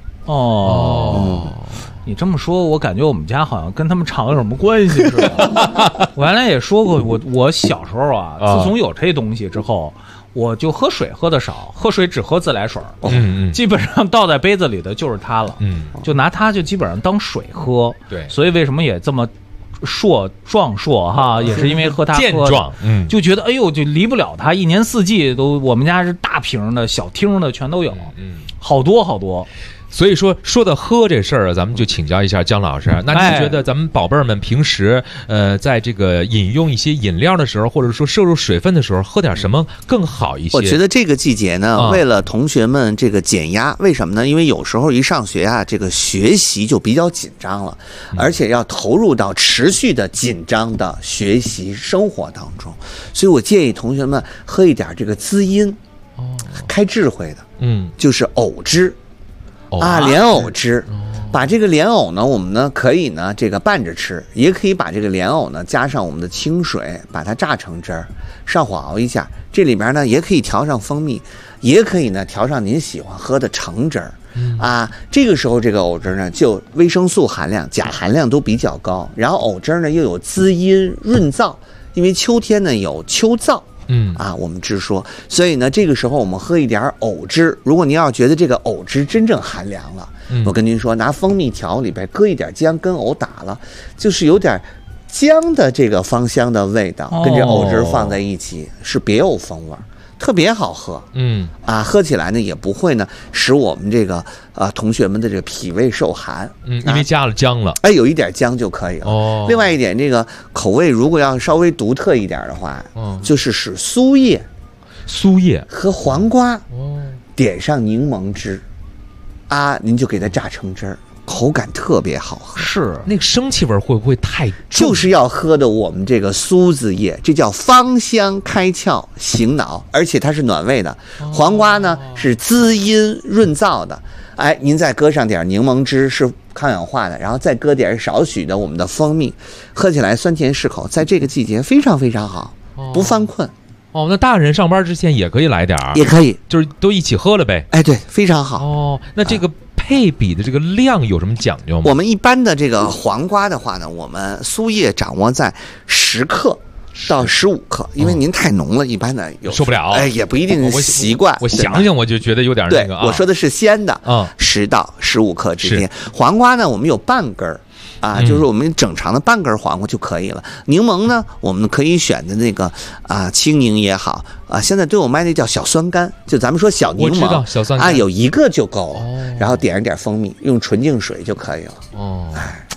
你这么说，我感觉我们家好像跟他们厂有什么关系似的。我原来也说过，我小时候啊，自从有这东西之后，我就喝水喝的少，喝水只喝自来水，基本上倒在杯子里的就是它了，就拿它就基本上当水喝。 对， 所以为什么也这么壮硕哈，也是因为喝它健壮， 就觉得哎呦，就离不了它，1年4季都，我们家是大瓶的、小听的全都有，好多。 所以说到喝这事儿，咱们就请教一下姜老师。那您觉得咱们宝贝儿们平时在这个饮用一些饮料的时候，或者说摄入水分的时候，喝点什么更好一些？ 我觉得这个季节呢，为了同学们这个减压，为什么呢？因为有时候一上学啊，这个学习就比较紧张了，而且要投入到持续的紧张的学习生活当中，所以我建议同学们喝一点这个滋阴、开智慧的，就是藕汁。莲藕汁，把这个莲藕呢，我们呢可以呢这个拌着吃，也可以把这个莲藕呢加上我们的清水，把它榨成汁儿，上火熬一下。这里边呢也可以调上蜂蜜，也可以呢调上您喜欢喝的橙汁儿。这个时候这个藕汁呢，就维生素含量、钾含量都比较高，然后藕汁呢又有滋阴润燥，因为秋天呢有秋燥。我们直说，所以呢，这个时候我们喝一点藕汁。如果您要觉得这个藕汁真正寒凉了，我跟您说，拿蜂蜜调里边搁一点姜，跟藕打了，就是有点姜的这个芳香的味道，跟这藕汁放在一起，是别有风味，特别好喝。喝起来呢也不会呢使我们这个同学们的这个脾胃受寒。 因为加了姜了。 有一点姜就可以了。另外一点，这个口味如果要稍微独特一点的话，就是使苏叶和黄瓜，点上柠檬汁，您就给它榨成汁儿。口感特别好喝， 是那个生气味会不会太重？ 就是要喝的我们这个苏子叶，这叫芳香开窍醒脑，而且它是暖胃的。黄瓜呢是滋阴润燥的，您再搁上点柠檬汁是抗氧化的，然后再搁点少许的我们的蜂蜜，喝起来酸甜适口，在这个季节非常非常好，不犯困。 那大人上班之前也可以来点儿， 也可以， 就是都一起喝了呗。 对，非常好。 那这个配比的这个量有什么讲究吗？ 我们一般的这个黄瓜的话呢，我们苏叶掌握在10克到15克，因为您太浓了，一般的受不了。 也不一定习惯。 我想想我就觉得有点那个。 我说的是鲜的，10到15克之间。黄瓜呢，我们有半根儿。就是我们整长的半根黄瓜就可以了。柠檬呢，我们可以选的那个青柠也好现在对我卖那叫小酸柑，就咱们说小柠檬， 我知道小酸柑有一个就够了，然后点上点蜂蜜，用纯净水就可以了。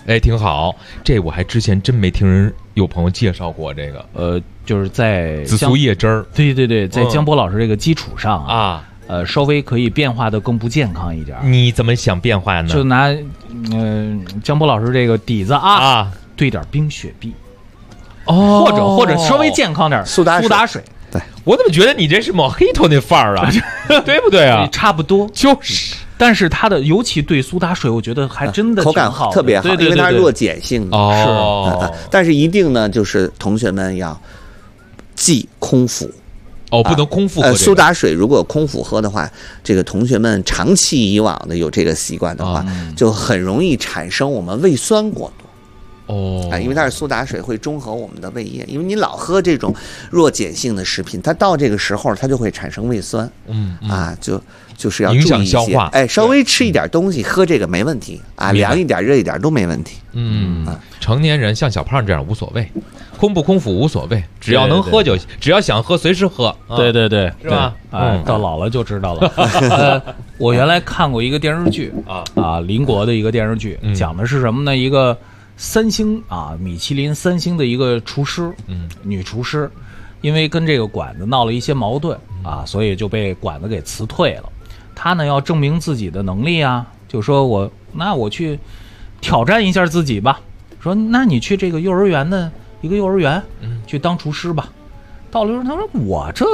哎，挺好。这我还之前真没听人有朋友介绍过这个。 就是在紫苏叶汁儿。 对对对，在江波老师这个基础上啊，稍微可以变化的更不健康一点。 你怎么想变化呢？ 就拿江波老师这个底子啊，兑点冰雪碧，或者稍微健康点苏打水。 对， 我怎么觉得你这是Mojito那范儿啊？对不对啊？ 差不多， 就是。 但是它的尤其对苏打水，我觉得还真的口感好，特别好，因为它是弱碱性的。 是， 但是一定呢，就是同学们要忌空腹。 不能空腹喝。 苏打水如果空腹喝的话，这个同学们长期以往的有这个习惯的话，就很容易产生我们胃酸过多。因为它是苏打水，会中和我们的胃液。因为你老喝这种弱碱性的食品，它到这个时候它就会产生胃酸。就是要注意一些， 影响消化。 稍微吃一点东西，喝这个没问题啊，凉一点、热一点都没问题。 成年人像小胖这样无所谓，空不空腹无所谓，只要能喝就，只要想喝随时喝。 对对对， 是吧？ 到老了就知道了。我原来看过一个电视剧邻国的一个电视剧，讲的是什么呢？一个3星米其林3星的一个厨师，女厨师，因为跟这个馆子闹了一些矛盾所以就被馆子给辞退了。他呢要证明自己的能力就说我去挑战一下自己吧。说那你去这个幼儿园的一个幼儿园去当厨师吧。到了时候他说我这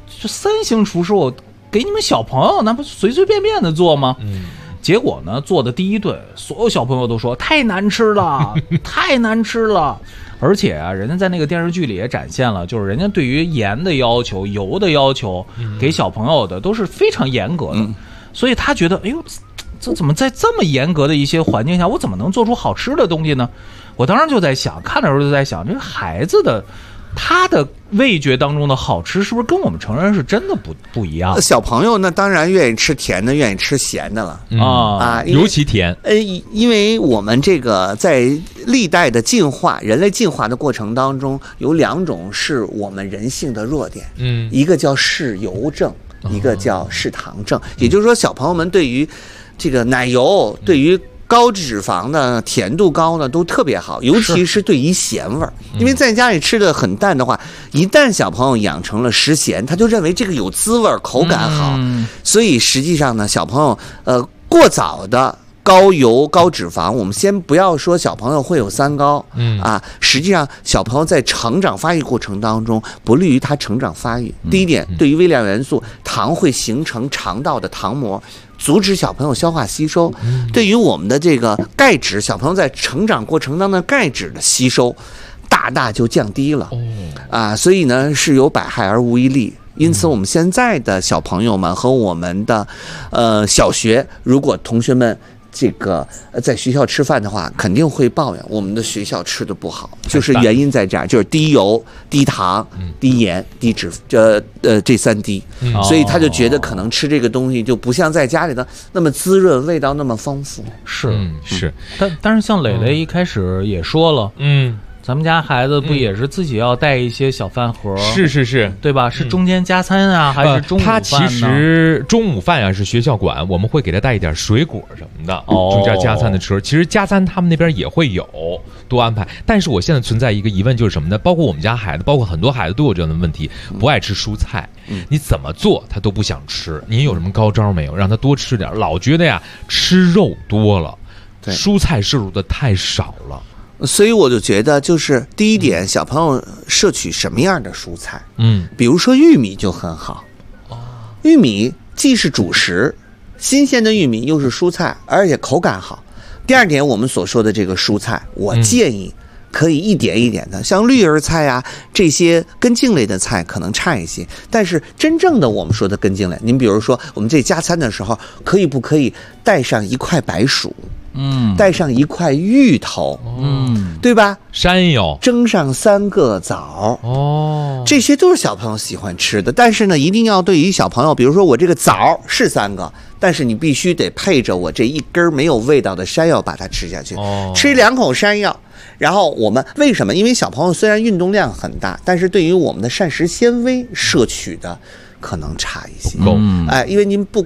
3星厨师，我给你们小朋友那不随随便便的做吗？结果呢做的第一顿，所有小朋友都说太难吃了，太难吃了。而且人家在那个电视剧里也展现了，就是人家对于盐的要求、油的要求，给小朋友的都是非常严格的。所以他觉得，哎呦，这怎么在这么严格的一些环境下，我怎么能做出好吃的东西呢？我当时就在想，看的时候就在想，这个孩子的他的味觉当中的好吃，是不是跟我们成人是真的不一样？ 小朋友呢，当然愿意吃甜的，愿意吃咸的了尤其甜。 因为我们这个在历代的进化，人类进化的过程当中，有2种是我们人性的弱点，一个叫嗜油症，一个叫嗜糖症。也就是说，小朋友们对于这个奶油，对于高脂肪的、甜度高的都特别好，尤其是对于咸味儿。因为在家里吃的很淡的话，一旦小朋友养成了食咸，他就认为这个有滋味、口感好。所以实际上呢，小朋友过早的高油高脂肪，我们先不要说小朋友会有3高，实际上小朋友在成长发育过程当中不利于他成长发育。第一点，对于微量元素，糖会形成肠道的糖膜，阻止小朋友消化吸收。对于我们的这个钙质，小朋友在成长过程当中的钙质的吸收大大就降低了所以呢是有百害而无一利。因此我们现在的小朋友们和我们的小学，如果同学们这个在学校吃饭的话，肯定会抱怨我们的学校吃的不好，就是原因在这儿，就是低油、低糖、低盐、低脂，这3低，所以他就觉得可能吃这个东西就不像在家里的那么滋润，味道那么丰富。 是， 但是像磊磊一开始也说了，咱们家孩子不也是自己要带一些小饭盒？ 是， 对吧？是中间加餐还是中午饭呢？他其实中午饭是学校管，我们会给他带一点水果什么的，中间加餐的吃。其实加餐他们那边也会有多安排，但是我现在存在一个疑问，就是什么呢？包括我们家孩子，包括很多孩子都有这样的问题，不爱吃蔬菜。你怎么做他都不想吃。您有什么高招没有？让他多吃点，老觉得吃肉多了，蔬菜摄入的太少了。 所以我就觉得，就是第一点，小朋友摄取什么样的蔬菜，比如说玉米就很好。玉米既是主食，新鲜的玉米又是蔬菜，而且口感好。第二点，我们所说的这个蔬菜，我建议可以一点一点的，像绿叶菜这些根茎类的菜可能差一些，但是真正的我们说的根茎类，您比如说我们这加餐的时候，可以不可以带上一块白薯？带上一块芋头，对吧？ 山药， 蒸上3个枣，这些都是小朋友喜欢吃的。但是呢，一定要对于小朋友，比如说我这个枣是3个，但是你必须得配着我这一根没有味道的山药把它吃下去，吃2口山药。然后我们为什么？因为小朋友虽然运动量很大，但是对于我们的膳食纤维摄取的可能差一些。因为您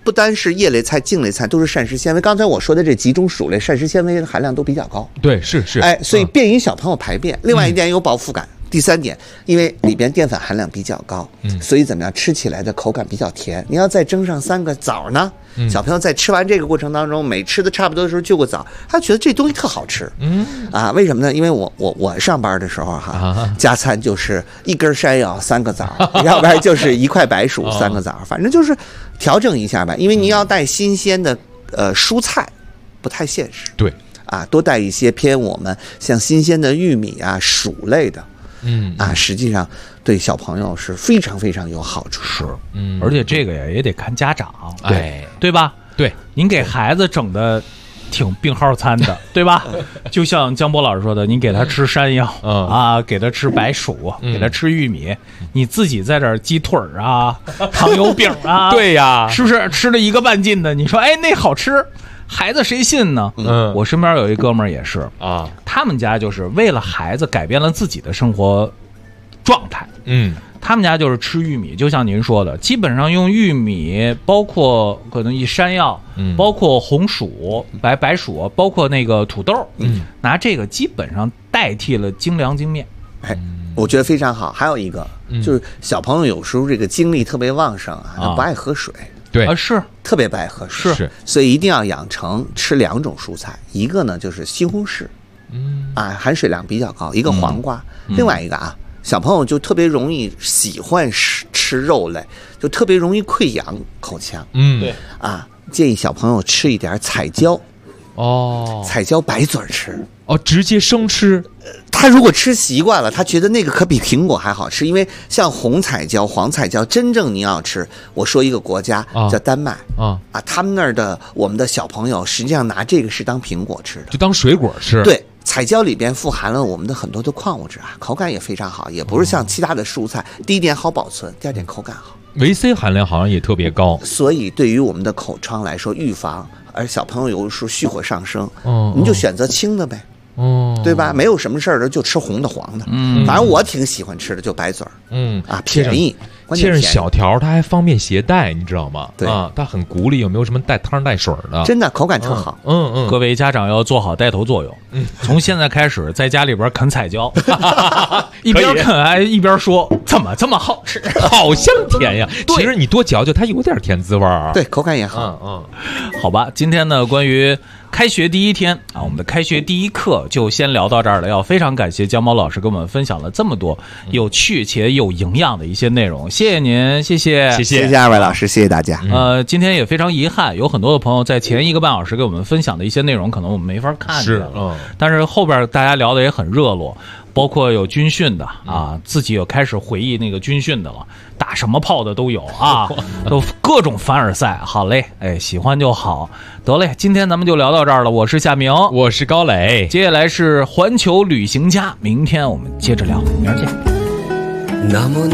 不单是叶类菜、茎类菜，都是膳食纤维。刚才我说的这几种薯类，膳食纤维含量都比较高。 对，是。 所以便于小朋友排便。另外一点有饱腹感。第三点，因为里边淀粉含量比较高，所以怎么样，吃起来的口感比较甜。你要再蒸上3个枣呢，小朋友在吃完这个过程当中，每吃的差不多的时候就个枣，他觉得这东西特好吃。为什么呢？因为我上班的时候加餐就是1根山药3个枣，要不然就是1块白薯3个枣，反正就是调整一下吧。因为你要带新鲜的蔬菜，不太现实。 对多带一些偏我们像新鲜的玉米啊、薯类的。实际上对小朋友是非常非常有好处。 是，而且这个也得看家长，对吧？ 对， 您给孩子整的挺病号餐的，对吧？就像江波老师说的，您给他吃山药给他吃白薯，给他吃玉米，你自己在这儿鸡腿啊、糖油饼啊， 对呀， 是不是吃了1个半斤的？你说那好吃。孩子谁信呢？我身边有一哥们儿也是他们家就是为了孩子改变了自己的生活状态。他们家就是吃玉米，就像您说的，基本上用玉米，包括可能一山药，包括红薯、白薯，包括那个土豆，拿这个基本上代替了精粮精面。 我觉得非常好。还有一个就是小朋友有时候这个精力特别旺盛他不爱喝水。 对是特别不爱喝水，所以一定要养成吃2种蔬菜，一个呢就是西红柿，含水量比较高，一个黄瓜，另外一个小朋友就特别容易喜欢吃肉类，就特别容易溃疡口腔， 对建议小朋友吃一点彩椒，彩椒白嘴吃， 直接生吃。 他如果吃习惯了，他觉得那个可比苹果还好吃，因为像红彩椒、黄彩椒，真正你要吃，我说一个国家叫丹麦他们那儿的我们的小朋友实际上拿这个是当苹果吃的， 就当水果吃。 对，彩椒里边富含了我们的很多的矿物质口感也非常好，也不是像其他的蔬菜。第一点好保存，第二点口感好， 维 C 含量好像也特别高， 所以对于我们的口疮来说预防，而小朋友有的时候虚火上升，你就选择轻的呗。对吧？没有什么事儿的就吃红的黄的，反正我挺喜欢吃的就白嘴儿，便宜， 切成小条，它还方便携带，你知道吗？ 对它很鼓励，有没有什么带汤带水的？ 真的口感特好。 各位家长要做好带头作用，从现在开始在家里边啃彩椒，一边啃一边说怎么这么好吃， 好香甜呀！其实你多嚼嚼，它有点甜滋味儿， 对，口感也好。 好吧，今天呢关于开学第一天我们的开学第一课就先聊到这儿了。要非常感谢江毛老师跟我们分享了这么多有趣且有营养的一些内容，谢谢您，谢谢 2位老师，谢谢大家。 今天也非常遗憾，有很多的朋友在前1个半小时给我们分享的一些内容，可能我们没法看见了。但是后边大家聊的也很热络，包括有军训的自己有开始回忆那个军训的了，打什么炮的都有都各种凡尔赛。好嘞，喜欢就好，得嘞，今天咱们就聊到这儿了。我是夏明， 我是高磊， 接下来是环球旅行家，明天我们接着聊，明儿见。 那么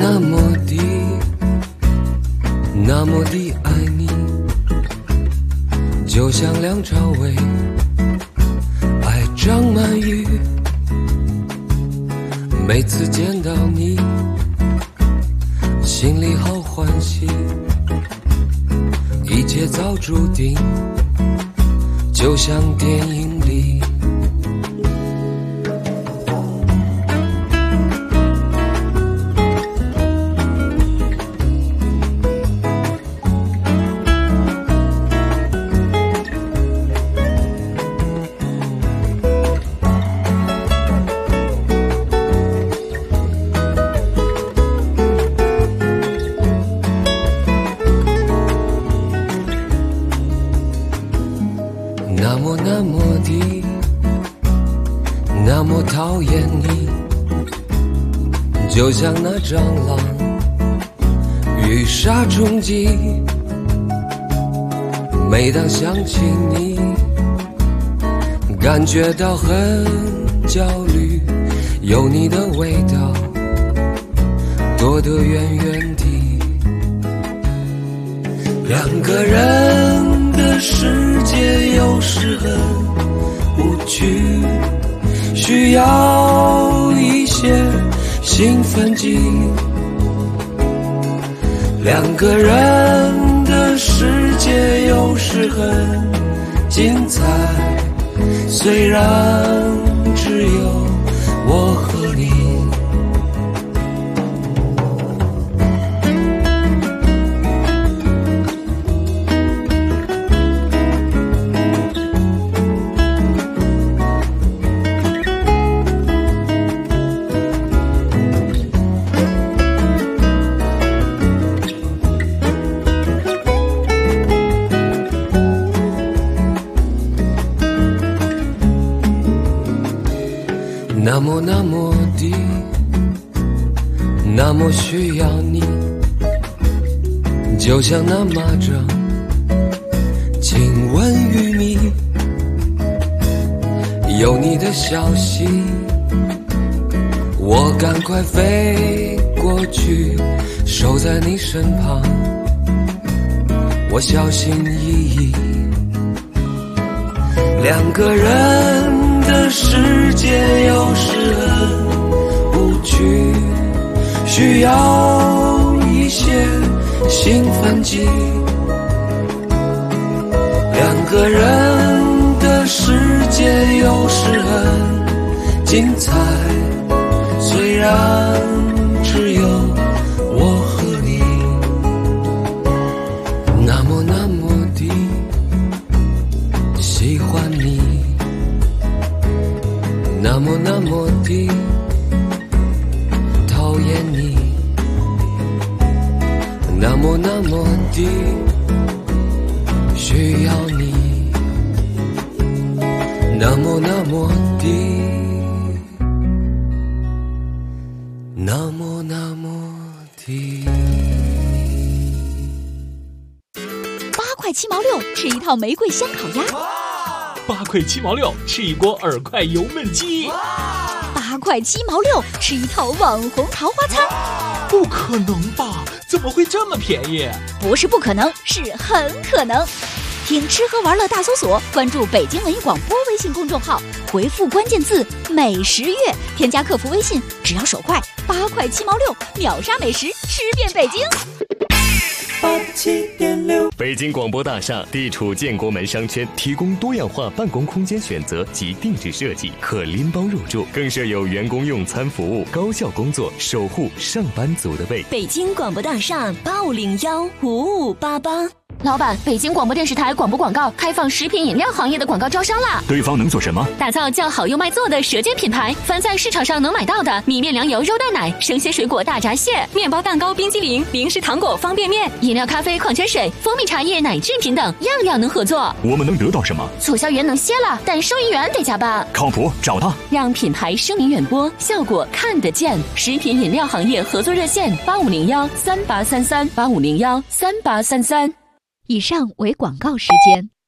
的爱你，就像梁朝伟爱张曼玉，每次见到你心里好欢喜，一切早注定，就像电影里。那么讨厌你，就像那蟑螂与杀虫剂，每当想起你，感觉到很焦虑，有你的味道躲得远远的。两个人的世界有时很无趣，需要一些兴奋剂。两个人的世界有时很精彩，虽然只有我和你。那么那么的，那么需要你，就像那蚂蚱亲吻玉米。有你的消息，我赶快飞过去，守在你身旁，我小心翼翼。两个人的世界有时很无趣，需要一些兴奋剂。两个人的世界有时很精彩，虽然只有我和你。那么那么的喜欢你，那么那么的讨厌你，那么那么的需要你，那么那么的，那么那么的。 8块7毛6，吃一套玫瑰香烤鸭。 8块7毛6，吃一锅耳快油焖鸡。 8块7毛6，吃一套网红桃花餐。 不可能吧？怎么会这么便宜？ 不是不可能，是很可能。听吃喝玩乐大搜索，关注北京文艺广播微信公众号，回复关键字美食月，添加客服微信，只要手快，8块7毛6，秒杀美食，吃遍北京。 87.6，北京广播大厦地处建国门商圈，提供多样化办公空间选择及定制设计，可拎包入住，更设有员工用餐服务，高效工作，守护上班族的胃。 北京广播大厦85015588。 老板，北京广播电视台广播广告开放食品饮料行业的广告招商啦！ 对方能做什么？ 打造叫好又卖座的舌尖品牌，凡在市场上能买到的米面粮油肉蛋奶、生鲜水果大闸蟹、面包蛋糕冰激凌、零食糖果方便面、饮料咖啡矿泉水、蜂蜜茶叶奶制品等，样样能合作。 我们能得到什么？ 促销员能歇了，但收银员得加班。 靠谱，找他， 让品牌声名远播，效果看得见。食品饮料行业合作热线8501383385013833。 以上为广告时间。